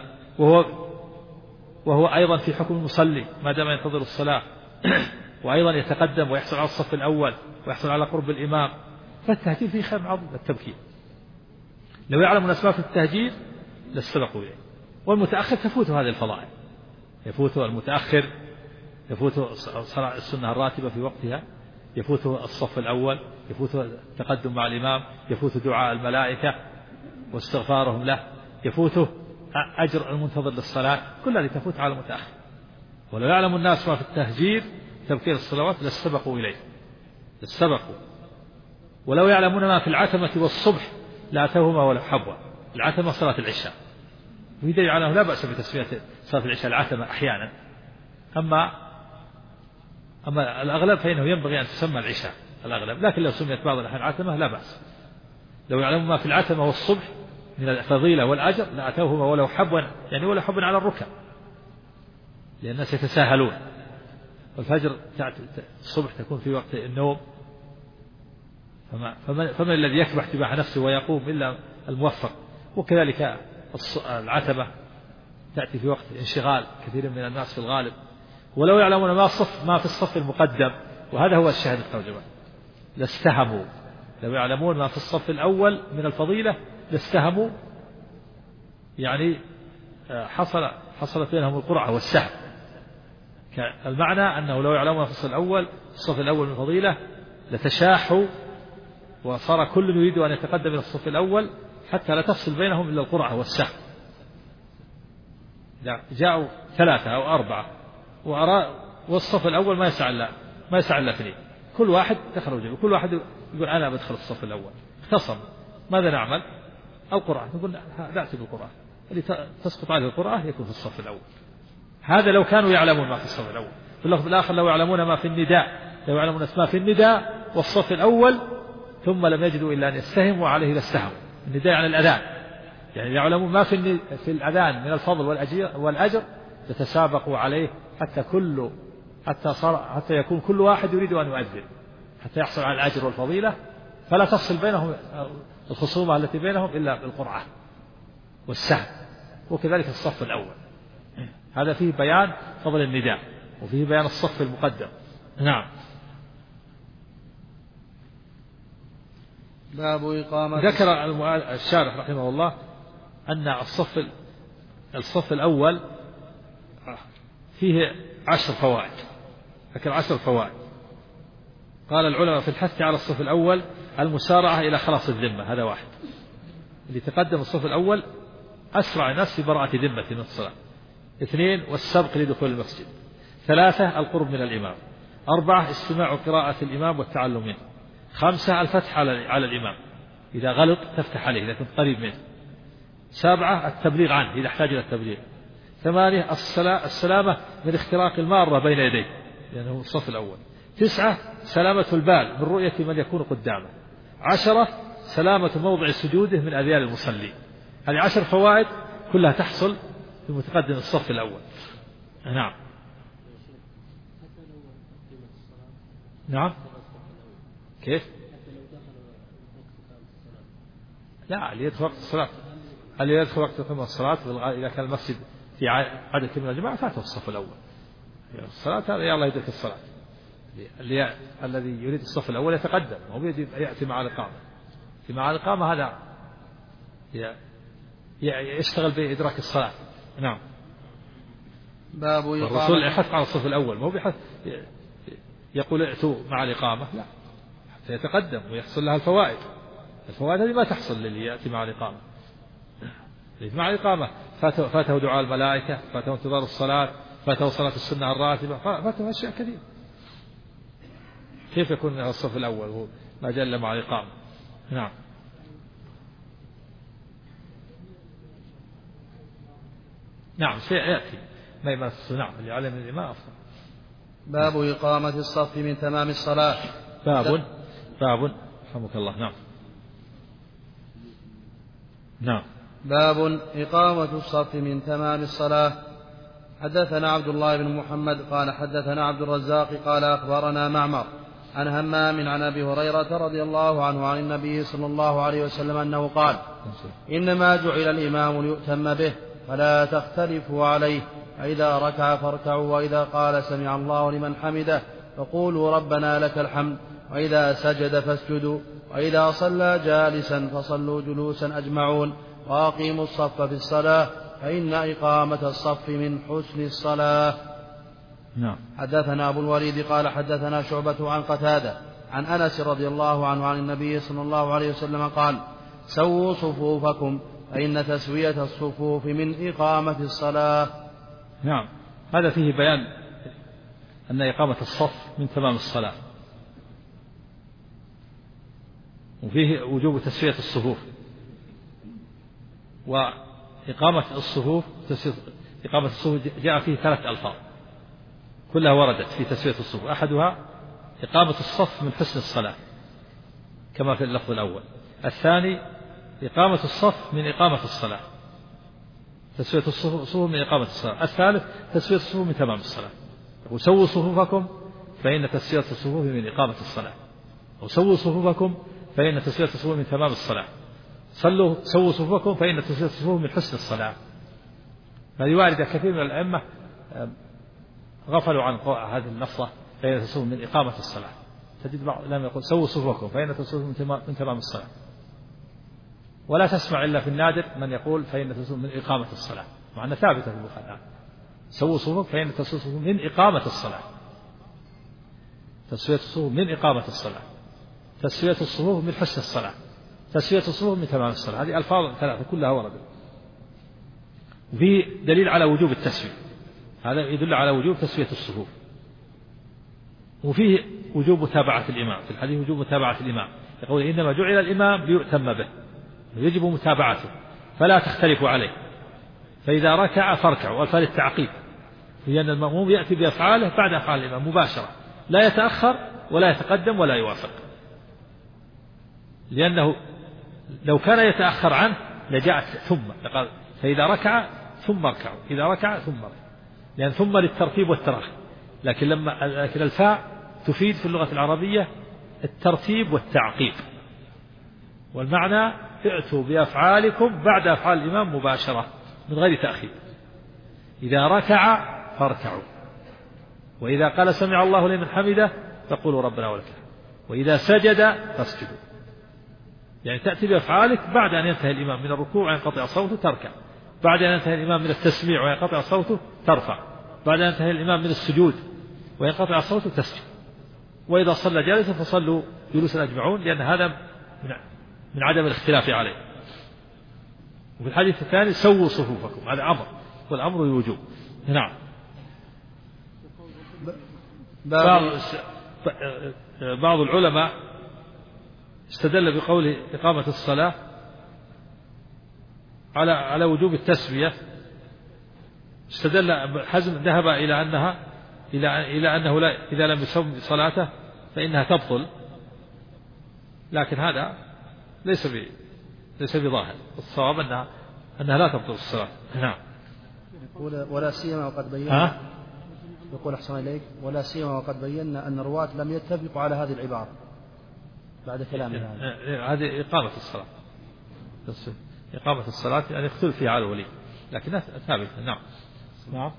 وهو أيضا في حكم المصلي ما دام ينتظر الصلاة وأيضا يتقدم ويحصل على الصف الأول ويحصل على قرب الإمام. فالتهجير فيه خير عظيم، التبكير. لو يعلم الناس ما في التهجير لاستبقوا إليه. والمتأخر تفوته هذه الفضائل، يفوته المتأخر، يفوته السنة الراتبة في وقتها، يفوته الصف الأول، يفوته التقدم مع الإمام، يفوته دعاء الملائكة واستغفارهم له، يفوته أجر المنتظر للصلاة. كل هذه تفوت على المتأخر. ولو يعلم الناس ما في التهجير تبكير الصلوات لاستبقوا إليه، ولو يعلمون ما في العتمة والصبح لأتوهما ولو حبوا. العتمة صلاة العشاء، ويدل على أنه لا بأس بتسمية صلاة العشاء العتمة أحيانا، أما الأغلب فإنه ينبغي أن تسمى العشاء الأغلب، لكن لو سميت بعض الأحيان عتمة لا بأس. لو يعلمون ما في العتمة والصبح من الفضيلة والأجر لأتوهما ولو حبوا، يعني ولو حبوا على الركب، لأن الناس يتساهلون. والفجر الصبح تكون في وقت النوم، فمن الذي يكبح تباح نفسه ويقوم إلا الموفق. وكذلك العتبة تأتي في وقت انشغال كثير من الناس في الغالب. ولو يعلمون ما في الصف المقدم، وهذا هو الشاهد الترجمة، لاستهموا. لو يعلمون ما في الصف الأول من الفضيلة لاستهموا، يعني حصلت بينهم القرعة والسهم. المعنى أنه لو يعلمون في الصف الأول من الفضيلة لتشاحوا، وصار كل يريد أن يتقدم إلى الصف الأول حتى لا تفصل بينهم إلا القرعة والسهم. جاءوا 3 أو 4 والصف الأول ما يسع إلا 2، كل واحد تخرج، وكل واحد يقول أنا بدخل الصف الأول. اختصم، ماذا نعمل؟ القرعة. نقول نأتي بالقرعة، اللي تسقط عليه القرعة يكون في الصف الأول. هذا لو كانوا يعلمون ما في الصف الأول. في اللفظ الآخر لو يعلمون ما في النداء، لو يعلمون ما في النداء والصف الأول ثم لم يجدوا إلا أن يستهموا عليه لاستهموا. النداء عن الأذان، يعني يعلمون ما في الأذان من الفضل والأجر يتسابقوا عليه حتى يكون كل واحد يريد أن يؤذن حتى يحصل على الأجر والفضيلة، فلا تفصل بينهم الخصومة التي بينهم إلا بالقرعة والسهم. وكذلك الصف الأول، هذا فيه بيان فضل النداء وفيه بيان الصف المقدم. نعم. باب إقامة. ذكر الشارح رحمه الله أن الصف الأول فيه 10 فوائد. ذكر 10 فوائد. قال العلماء في الحث على الصف الأول المسارعة إلى خلاص الذمة، هذا واحد. اللي تقدم الصف الأول أسرع الناس في براءة ذمة من الصلاة. 2 والسبق لدخول المسجد. 3 القرب من الإمام. 4 استماع قراءة الإمام والتعلم منه. 5 الفتح على الإمام إذا غلط تفتح عليه إذا كنت قريب منه. 7 التبليغ عنه إذا احتاج إلى التبليغ. 8 السلامة من اختراق المارة بين يديه لأنه الصف الأول. 9 سلامة البال من رؤية من يكون قدامه. 10 سلامة موضع سجوده من أذيال المصلين. هذه 10 فوائد كلها تحصل في متقدم الصف الأول. نعم. نعم. كيف؟ لا، اللي يدخل وقت الصلاة، اللي يدخل وقت الصلاة إذا كان المسجد في عدد من الجماعة فاته الصف الأول. الصلاة هذا يا الله يدرك الصلاة. الذي يريد الصف الأول يتقدم، هو يأتي مع الإقامة. في مع الإقامة هذا يشتغل بإدراك الصلاة. نعم. باب الرسول يحث على الصف الأول، مو بحث يقول ائتوا مع الإقامة، لا، حتى يتقدم ويحصل لها الفوائد. الفوائد هذه ما تحصل للي يأتي مع الإقامة. مع الإقامة فاته دعاء الملائكة، فاته انتظار الصلاة، فاته صلاة السنة الراتبة، فاته أشياء كثيرة. كيف يكون الصف الأول هو ما جل مع الإقامة؟ نعم. نعم سيأتي ما يمس. نعم اللي علم الإمام أفضل. باب إقامة الصف من تمام الصلاة. باب رحمك الله. نعم. نعم. باب إقامة الصف من تمام الصلاة. حدثنا عبد الله بن محمد قال حدثنا عبد الرزاق قال أخبرنا معمر عن همام عن أبي هريرة رضي الله عنه عن النبي صلى الله عليه وسلم أنه قال: إنما جعل الإمام ليؤتم به فلا تختلفوا عليه، فإذا ركع فاركعوا، وإذا قال سمع الله لمن حمده فقولوا ربنا لك الحمد، وإذا سجد فاسجدوا، وإذا صلى جالسا فصلوا جلوسا أجمعون، وأقيموا الصف في الصلاة فإن إقامة الصف من حسن الصلاة. نعم. حدثنا أبو الوليد قال حدثنا شعبة عن قتادة عن أنس رضي الله عنه عن النبي صلى الله عليه وسلم قال: سووا صفوفكم فإن تسوية الصفوف من إقامة الصلاة. نعم. هذا فيه بيان أن إقامة الصف من تمام الصلاة، وفيه وجوب تسوية الصفوف. وإقامة الصفوف جاء فيه 3 ألفاظ كلها وردت في تسوية الصفوف. أحدها إقامة الصف من حسن الصلاة كما في اللفظ الأول. الثاني إقامة الصف من إقامة الصلاة، تسوية الصفوف من إقامة الصلاة. الثالث تسوية الصفوف من تمام الصلاة. وسووا صفوفكم فإن تسوية الصفوف من إقامة الصلاة، وسووا صفوفكم فإن تسوية الصفوف من تمام الصلاة. سووا صفوفكم فإن تسوية الصفوف من حسن الصلاة. هذه واردة. كثير من الأئمة غفلوا عن هذه اللفظة فإن تسوية الصفوف من إقامة الصلاة. تجد بعض لم يقول سووا صفوفكم فإن تسوية الصفوف من تمام الصلاة، ولا تسمع إلا في النادر من يقول فإن تسوية الصفوف من إقامة الصلاة، مع أنها ثابتة في البخاري. سووا صفوفكم فإن تسوية الصفوف من إقامة الصلاة. تسوية الصفوف من إقامة الصلاة، تسوية الصفوف من حسن الصلاة، تسوية الصفوف من تمام الصلاة. هذه ألفاظ 3 كلها وردت. وفيه دليل على وجوب التسوية، هذا يدل على وجوب تسوية الصفوف. وفيه وجوب متابعة الإمام، في الحديث وجوب متابعة الإمام، يقول: إنما جعل الإمام ليؤتم به، يجب متابعته فلا تختلفوا عليه، فإذا ركع فاركعوا. والفعل التعقيب، لأن المأموم يأتي بأفعاله بعد أفعال الإمام مباشرة، لا يتأخر ولا يتقدم ولا يوافق، لأنه لو كان يتأخر عنه لجاءت ثم، قال: فإذا ركع ثم اركعوا، إذا ركع ثم اركعوا، لأن ثم للترتيب والتراخي. لكن الفاء تفيد في اللغة العربية الترتيب والتعقيب، والمعنى: ائتوا بأفعالكم بعد أفعال الإمام مباشرة من غير تأخير. إذا ركع فاركعوا، وإذا قال سمع الله لمن حمده فقولوا ربنا ولك الحمد، وإذا سجد فاسجدوا. يعني تأتي بأفعالك بعد أن ينتهي الإمام من الركوع وينقطع صوته تركع، بعد أن ينتهي الإمام من التسميع وينقطع صوته ترفع، بعد أن ينتهي الإمام من السجود وينقطع صوته تسجد، وإذا صلى جالسا فصلوا جلوسا أجمعون، لأن هذا من عدم الاختلاف عليه. وفي الحديث الثاني: سووا صفوفكم، هذا أمر، والأمر الوجوب. نعم. بعض العلماء استدل بقوله إقامة الصلاة على وجوب التسوية. استدل حزم ذهب إلى أنه لا، إذا لم يسوي صلاته فإنها تبطل، لكن هذا ليس بظاهر. الصواب أنها لا تبطل الصلاة. نعم. ولا سيما وقد بينا، يقول أحسن إليك: ولا سيما وقد بينا أن الرواة لم يتفقوا على هذه العبارة بعد كلامنا هذه إقامة الصلاة. إقامة الصلاة يعني يختلف فيها على الولي، لكنها ثابتة. نعم. نعم.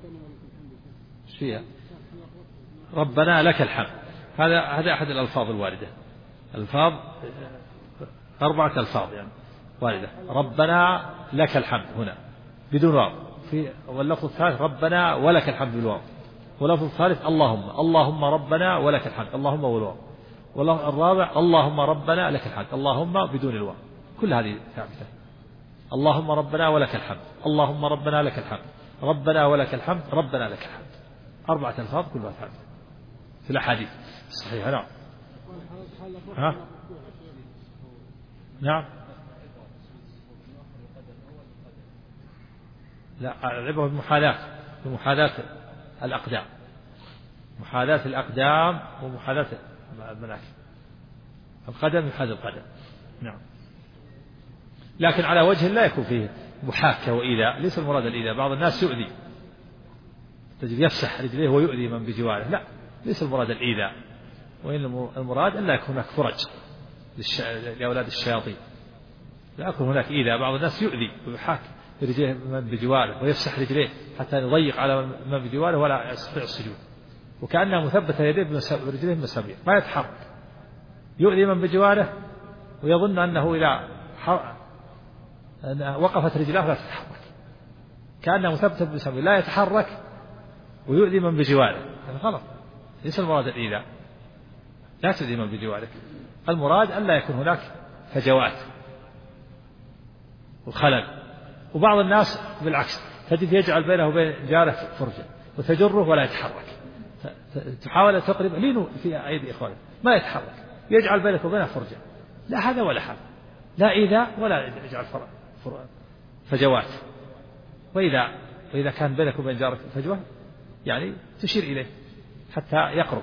فيها ربنا لك الحمد، هذا أحد الألفاظ الواردة. ألفاظ 4 ألفاظ، يعني واردة ربنا لك الحمد هنا بدون واو، واللفظ الثالث ربنا ولك الحمد بالواو، واللفظ الثالث اللهم ربنا ولك الحمد اللهم والواو، والرابع اللهم ربنا لك الحمد اللهم بدون الواو. كل هذه ثابتة. اللهم ربنا ولك الحمد اللهم ربنا لك الحمد ربنا ولك الحمد ربنا لك الحمد. 4 ألفاظ كلها ثابتة في الأحاديث الصحيحة. نعم. ها؟ نعم. لا، العبرة بمحاذاة الأقدام، محاذاة الأقدام ومحاذاة المناكب. القدم يحاذي القدم. نعم. لكن على وجه لا يكون فيه محاكة وإيذاء، ليس المراد الإيذاء. بعض الناس يؤذي، تجد يفسح رجليه ويؤذي من بجواره، لا، ليس المراد الإيذاء، وإن المراد أن لا يكون هناك فرج لأولاد الشياطين، لا يكون هناك إيذاء. بعض الناس يؤذي ويحاك رجليه من بجواره ويفسح رجليه حتى يضيق على من بجواره ولا يستطيع السجود، وكأنها مثبتة يديه برجليه مسامير ما يتحرك، يؤذي من بجواره ويظن أنه إذا وقفت رجلاه لا تتحرك، كأنها مثبتة بمسامير لا يتحرك ويؤذي من بجواره. هذا غلط، ليس المراد الإيذاء، لا تؤذي من بجوارك. المراد أن لا يكون هناك فجوات وخلل. وبعض الناس بالعكس تجد يجعل بينه وبين جاره فرجة وتجره ولا يتحرك، تحاول أن تقرب لينه في أيدي إخوانه ما يتحرك، يجعل بينك وبينه فرجة، لا هذا ولا هذا، لا إيذاء ولا يجعل فجوات. وإذا كان بينك وبين جارك فجوة يعني تشير إليه حتى يقرب.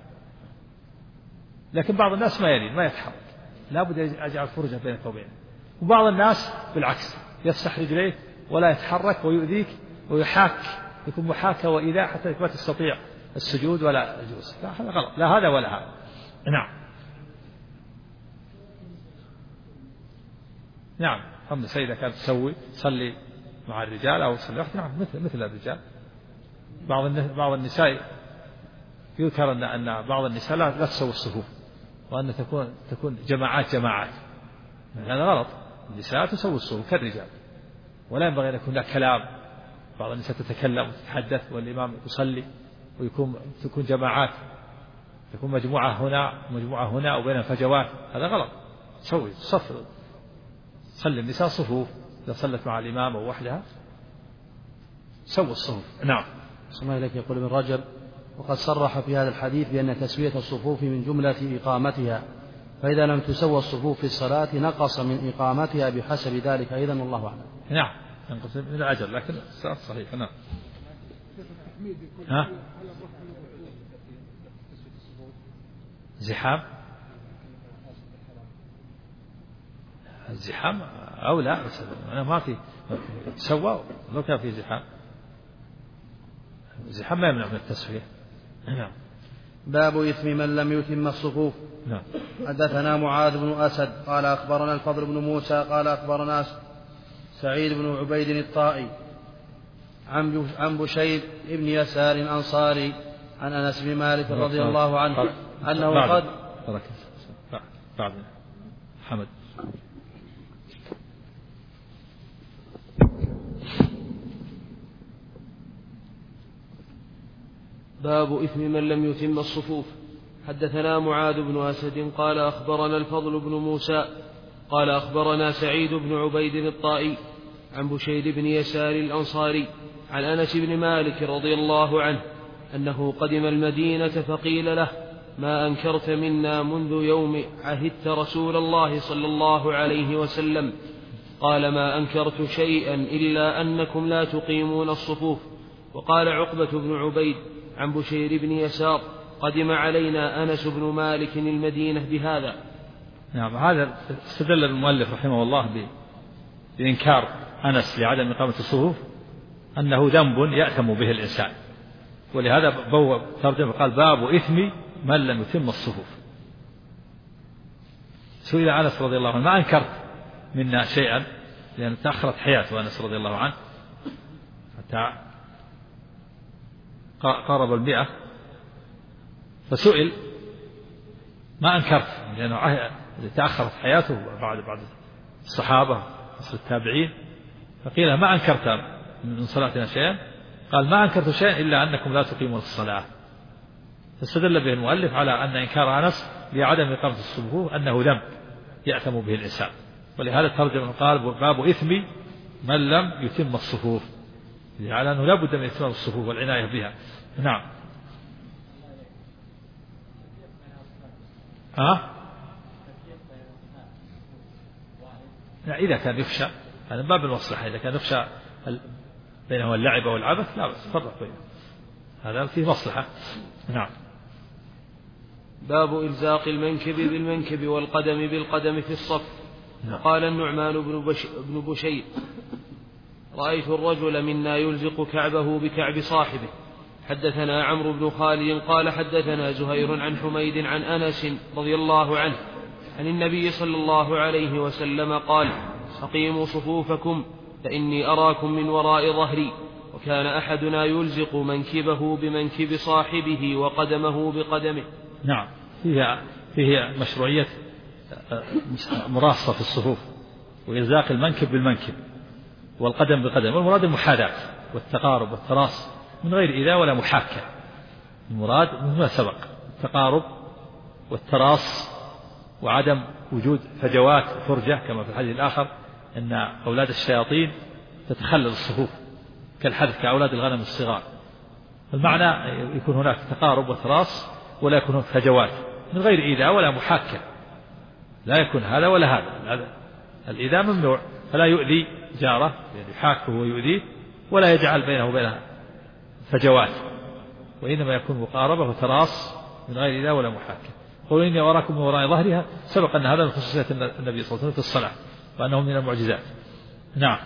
لكن بعض الناس ما يلين ما يتحرك، لا بد يجعل فرجة بينك وبينه. وبعض الناس بالعكس يفسح رجليه ولا يتحرك ويؤذيك ويحاك، يكون محاكة وإيذاء حتى ما تستطيع السجود ولا الجلوس. لا هذا غلط، لا هذا ولا هذا. نعم. أما السيدة كانت تصلي مع الرجال أو تصلي وحدها، نعم مثل الرجال. بعض النساء يذكر أن بعض النساء لا تسوي الصفوف، وأن تكون جماعات. هذا غلط. النساء تسوي الصفوف كالرجال، ولا ينبغي أن يكون لها كلام. بعض النساء تتكلم وتتحدث والإمام يصلي تكون جماعات، تكون مجموعة هنا وبين فجوات، هذا غلط. سوي صف، صلي النساء صفوف، إذا صلت مع الإمام أو وحدها سووا الصفوف. نعم. الله إليك. يقول ابن رجب: وقد صرح في هذا الحديث بأن تسوية الصفوف من جملة إقامتها، فإذا لم تسوى الصفوف في الصلاة نقص من إقامتها بحسب ذلك أيضا، والله أعلم. نعم، ينقص من الأجر، لكن الصلاة صحيحة. نعم. الزحام أو لا، أنا ما في تسوى لو كان في زحام ما يمنع من التسوية. نعم. باب إثم من لم يتم الصفوف. نعم. حدثنا معاذ بن أسد قال أخبرنا الفضل بن موسى قال أخبرنا سعيد بن عبيد الطائي عن بشير بن يسار الأنصاري عن أنس بن مالك رضي الله عنه أنه قد بعد حمد. باب إثم من لم يتم الصفوف. حدثنا معاذ بن أسد قال أخبرنا الفضل بن موسى قال أخبرنا سعيد بن عبيد الطائي عن بشير بن يسار الأنصاري عن أنس بن مالك رضي الله عنه أنه قدم المدينة فقيل له: ما أنكرت منا منذ يوم عهدت رسول الله صلى الله عليه وسلم؟ قال: ما أنكرت شيئا إلا أنكم لا تقيمون الصفوف. وقال عقبة بن عبيد عن بشير بن يسار: قدم علينا أنس بن مالك المدينة بهذا. نعم. هذا استدل المؤلف رحمه الله بإنكار أنس لعدم إقامة الصفوف أنه ذنب يأثم به الإنسان، ولهذا بوب ترجمة قال: باب إثم من لم يتم الصفوف. سئل أنس رضي الله عنه: ما أنكرت منا شيئا، لأن تأخرت حياته أنس رضي الله عنه حتى قارب 100، فسئل: ما أنكرت، لأنه تأخرت حياته بعد الصحابة عصر التابعين، فقيل ما أنكرت من صلاتنا شيئا؟ قال ما أنكرت شيئا إلا أنكم لا تقيمون الصلاة. فاستدل به المؤلف على أن إنكار أنس لعدم إقامة الصفوف أنه ذنب يأثم به الإنسان، ولهذا ترجم قال باب إثم من لم يتم الصفوف، على أنه لا بد من إتمام الصفوف والعناية بها. نعم. إذا كان يخشى هذا باب المصلحة، إذا كان يخشى بينهما اللعب والعبث لا بأس فرق بينهم، هذا فيه مصلحة. نعم. باب إلزاق المنكب بالمنكب والقدم بالقدم في الصف. نعم. قال النعمان بن بشير رأيت الرجل منا يلزق كعبه بكعب صاحبه. حدثنا عمرو بن خالد قال حدثنا زهير عن حميد عن أنس رضي الله عنه عن النبي صلى الله عليه وسلم قال أقيموا صفوفكم فإني أراكم من وراء ظهري. وكان أحدنا يلزق منكبه بمنكب صاحبه وقدمه بقدمه. نعم. فيها مشروعية مراصة في الصفوف وإلزاق المنكب بالمنكب والقدم بقدم، والمراد المحاذاة والتقارب والتراص من غير إيذاء ولا محاكة. المراد مما سبق التقارب والتراص وعدم وجود فجوات فرجة، كما في الحديث الآخر أن أولاد الشياطين تتخلل الصفوف كالحدث كأولاد الغنم الصغار. المعنى يكون هناك تقارب وتراص ولا يكون هناك فجوات من غير إيذاء ولا محاكة، لا يكون هذا ولا هذا. الإيذاء ممنوع، فلا يؤذي جاره يعني يحاكه ويؤذيه ولا يجعل بينه وبينها فجوات، وإنما يكون مقاربة وتراص من غير إيذاء ولا محاكة. قولوا إني أراكم من وراء ظهرها، سبق أن هذا من خصوصية النبي صلى الله عليه وسلم في الصلاة وأنه من المعجزات. نعم.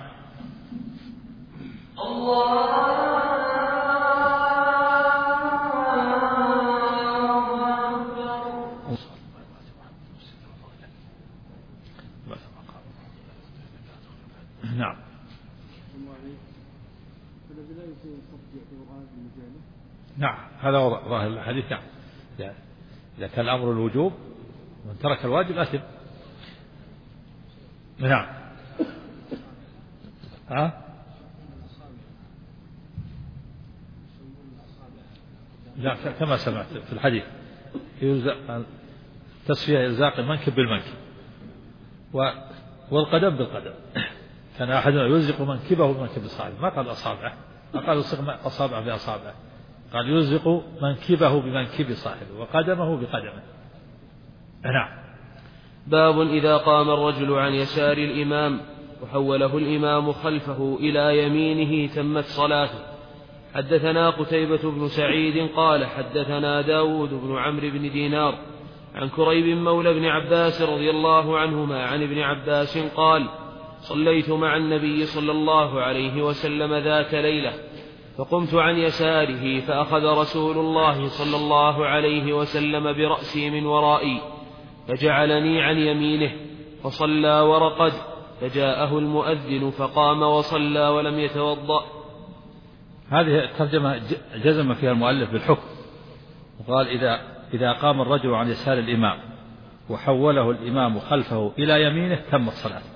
نعم. نعم هذا ظاهر الحديث. نعم إذا كان الأمر الوجوب من ترك الواجب أثم. نعم. لا كما سمعت في الحديث تسوية إلزاق المنكب بالمنكب والقدم بالقدم. كان أحدنا يلزق منكبه بمنكب صاحبه، ما قال أصابعه، ما قال يلزق أصابعه بأصابعه، قال يلزق منكبه بمنكب صاحبه وقدمه بقدمه. نعم. باب إذا قام الرجل عن يسار الإمام وحوله الإمام خلفه إلى يمينه تمت صلاته. حدثنا قتيبة بن سعيد قال حدثنا داود بن عمرو بن دينار عن كريب مولى بن عباس رضي الله عنهما عن ابن عباس قال صليت مع النبي صلى الله عليه وسلم ذات ليلة فقمت عن يساره فأخذ رسول الله صلى الله عليه وسلم برأسي من ورائي فجعلني عن يمينه فصلى ورقد فجاءه المؤذن فقام وصلى ولم يتوضأ. هذه الترجمة جزم فيها المؤلف بالحكم، وقال إذا قام الرجل عن يسار الإمام وحوله الإمام خلفه إلى يمينه تمت صلاته.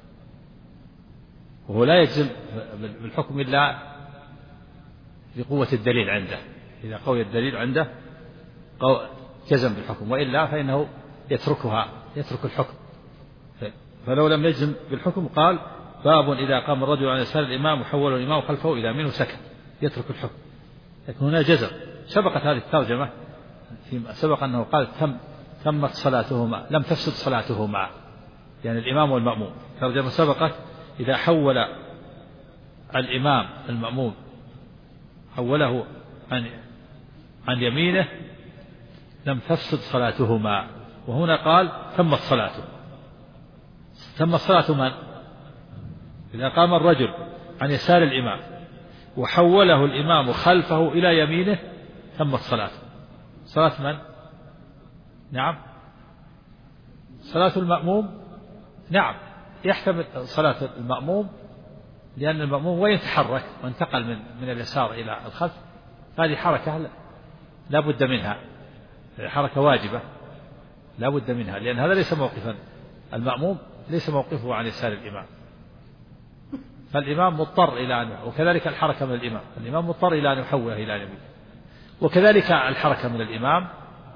وهو لا يجزم بالحكم إلا بقوة الدليل عنده، إذا قوي الدليل عنده جزم بالحكم، وإلا فإنه يترك الحكم. فلو لم يجزم بالحكم قال باب إذا قام الرجل عن يسار الإمام وحوله الإمام خلفه إلى يمينه سكت، يترك الحكم. لكن هنا جزم. سبقت هذه الترجمة سبق أنه قال تمت صلاتهما لم تفسد صلاتهما، يعني الإمام والمأموم. ترجمة سبقت إذا حول الإمام المأموم حوله عن يمينه لم تفسد صلاتهما، وهنا قال تمت صلاته. تمت صلاة من؟ إذا قام الرجل عن يسار الإمام وحوله الإمام خلفه إلى يمينه تمت صلاته. صلاة من؟ نعم صلاة المأموم. نعم يحتمل صلاة المأموم، لأن المأموم وين تحرك وانتقل من اليسار إلى الخلف، هذه حركة لا بد منها، حركة واجبة لا بد منها، لأن هذا ليس موقفا. المأموم ليس موقفه عن يسار الإمام، فالإمام مضطر إلى أن، وكذلك الحركة من الإمام مضطر إلى أن يحوله إلى يمين، وكذلك الحركة من الإمام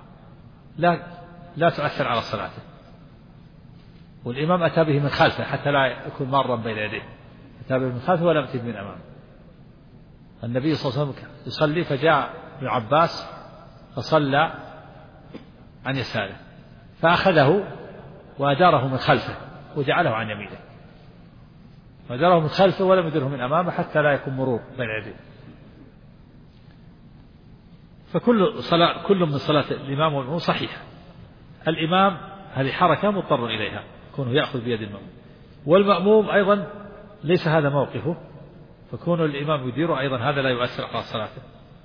لا تؤثر على صلاته، والإمام أتى به من خلفه حتى لا يكون مارا بين يديه، أتى به من خلفه ولم يأتي من أمامه. النبي صلى الله عليه وسلم يصلي فجاء ابن عباس فصلى عن يساره فأخذه وأداره من خلفه وجعله عن يمينه، وأداره من خلفه ولم يدره من أمامه حتى لا يكون مرور بين يديه. كل من صلاة الإمام والمأموم صحيحة. الإمام هذه حركة مضطر إليها كونه يأخذ بيد المأموم، والمأموم أيضا ليس هذا موقفه، فكون الإمام يديره أيضا هذا لا يؤثر على صلاته.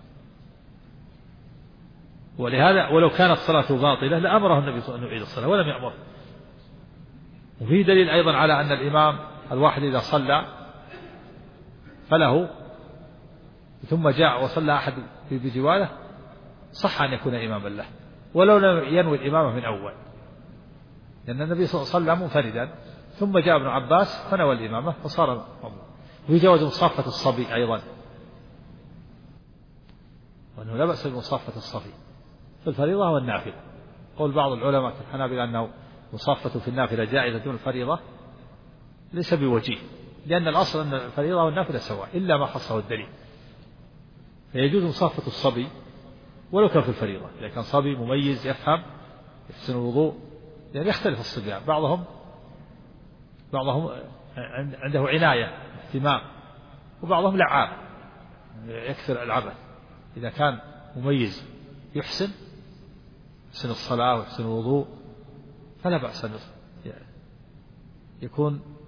ولهذا ولو كانت صلاته باطلة لأمره النبي صلى الله عليه وسلم أن يعيد الصلاة ولم يأمره. وفي دليل أيضا على أن الإمام الواحد إذا صلى فله ثم جاء وصلى أحد بجواره صح أن يكون إماما له ولو لم ينوي الإمامة من أول، لأن النبي صلى الله عليه وسلم منفردا ثم جاء ابن عباس فنوى الإمامة فصار مأموم. ويجوز مصافة الصبي أيضا، وأنه لا بأس بمصافة الصبي في الفريضة والنافلة. قول بعض العلماء في الحنابلة أنه مصافة في النافلة جائزة دون الفريضة ليس بوجيه، لأن الأصل أن الفريضة والنافلة سواء إلا ما خصه الدليل، فيجوز مصافة الصبي ولو كان في الفريضة، إذا كان صبي مميز يفهم يحسن الوضوء، يعني يختلف الصبيان، بعضهم عنده عناية اهتمام، وبعضهم لعاب يكثر العبث. إذا كان مميز يحسن الصلاة ويحسن الوضوء فلا بأس أن يكون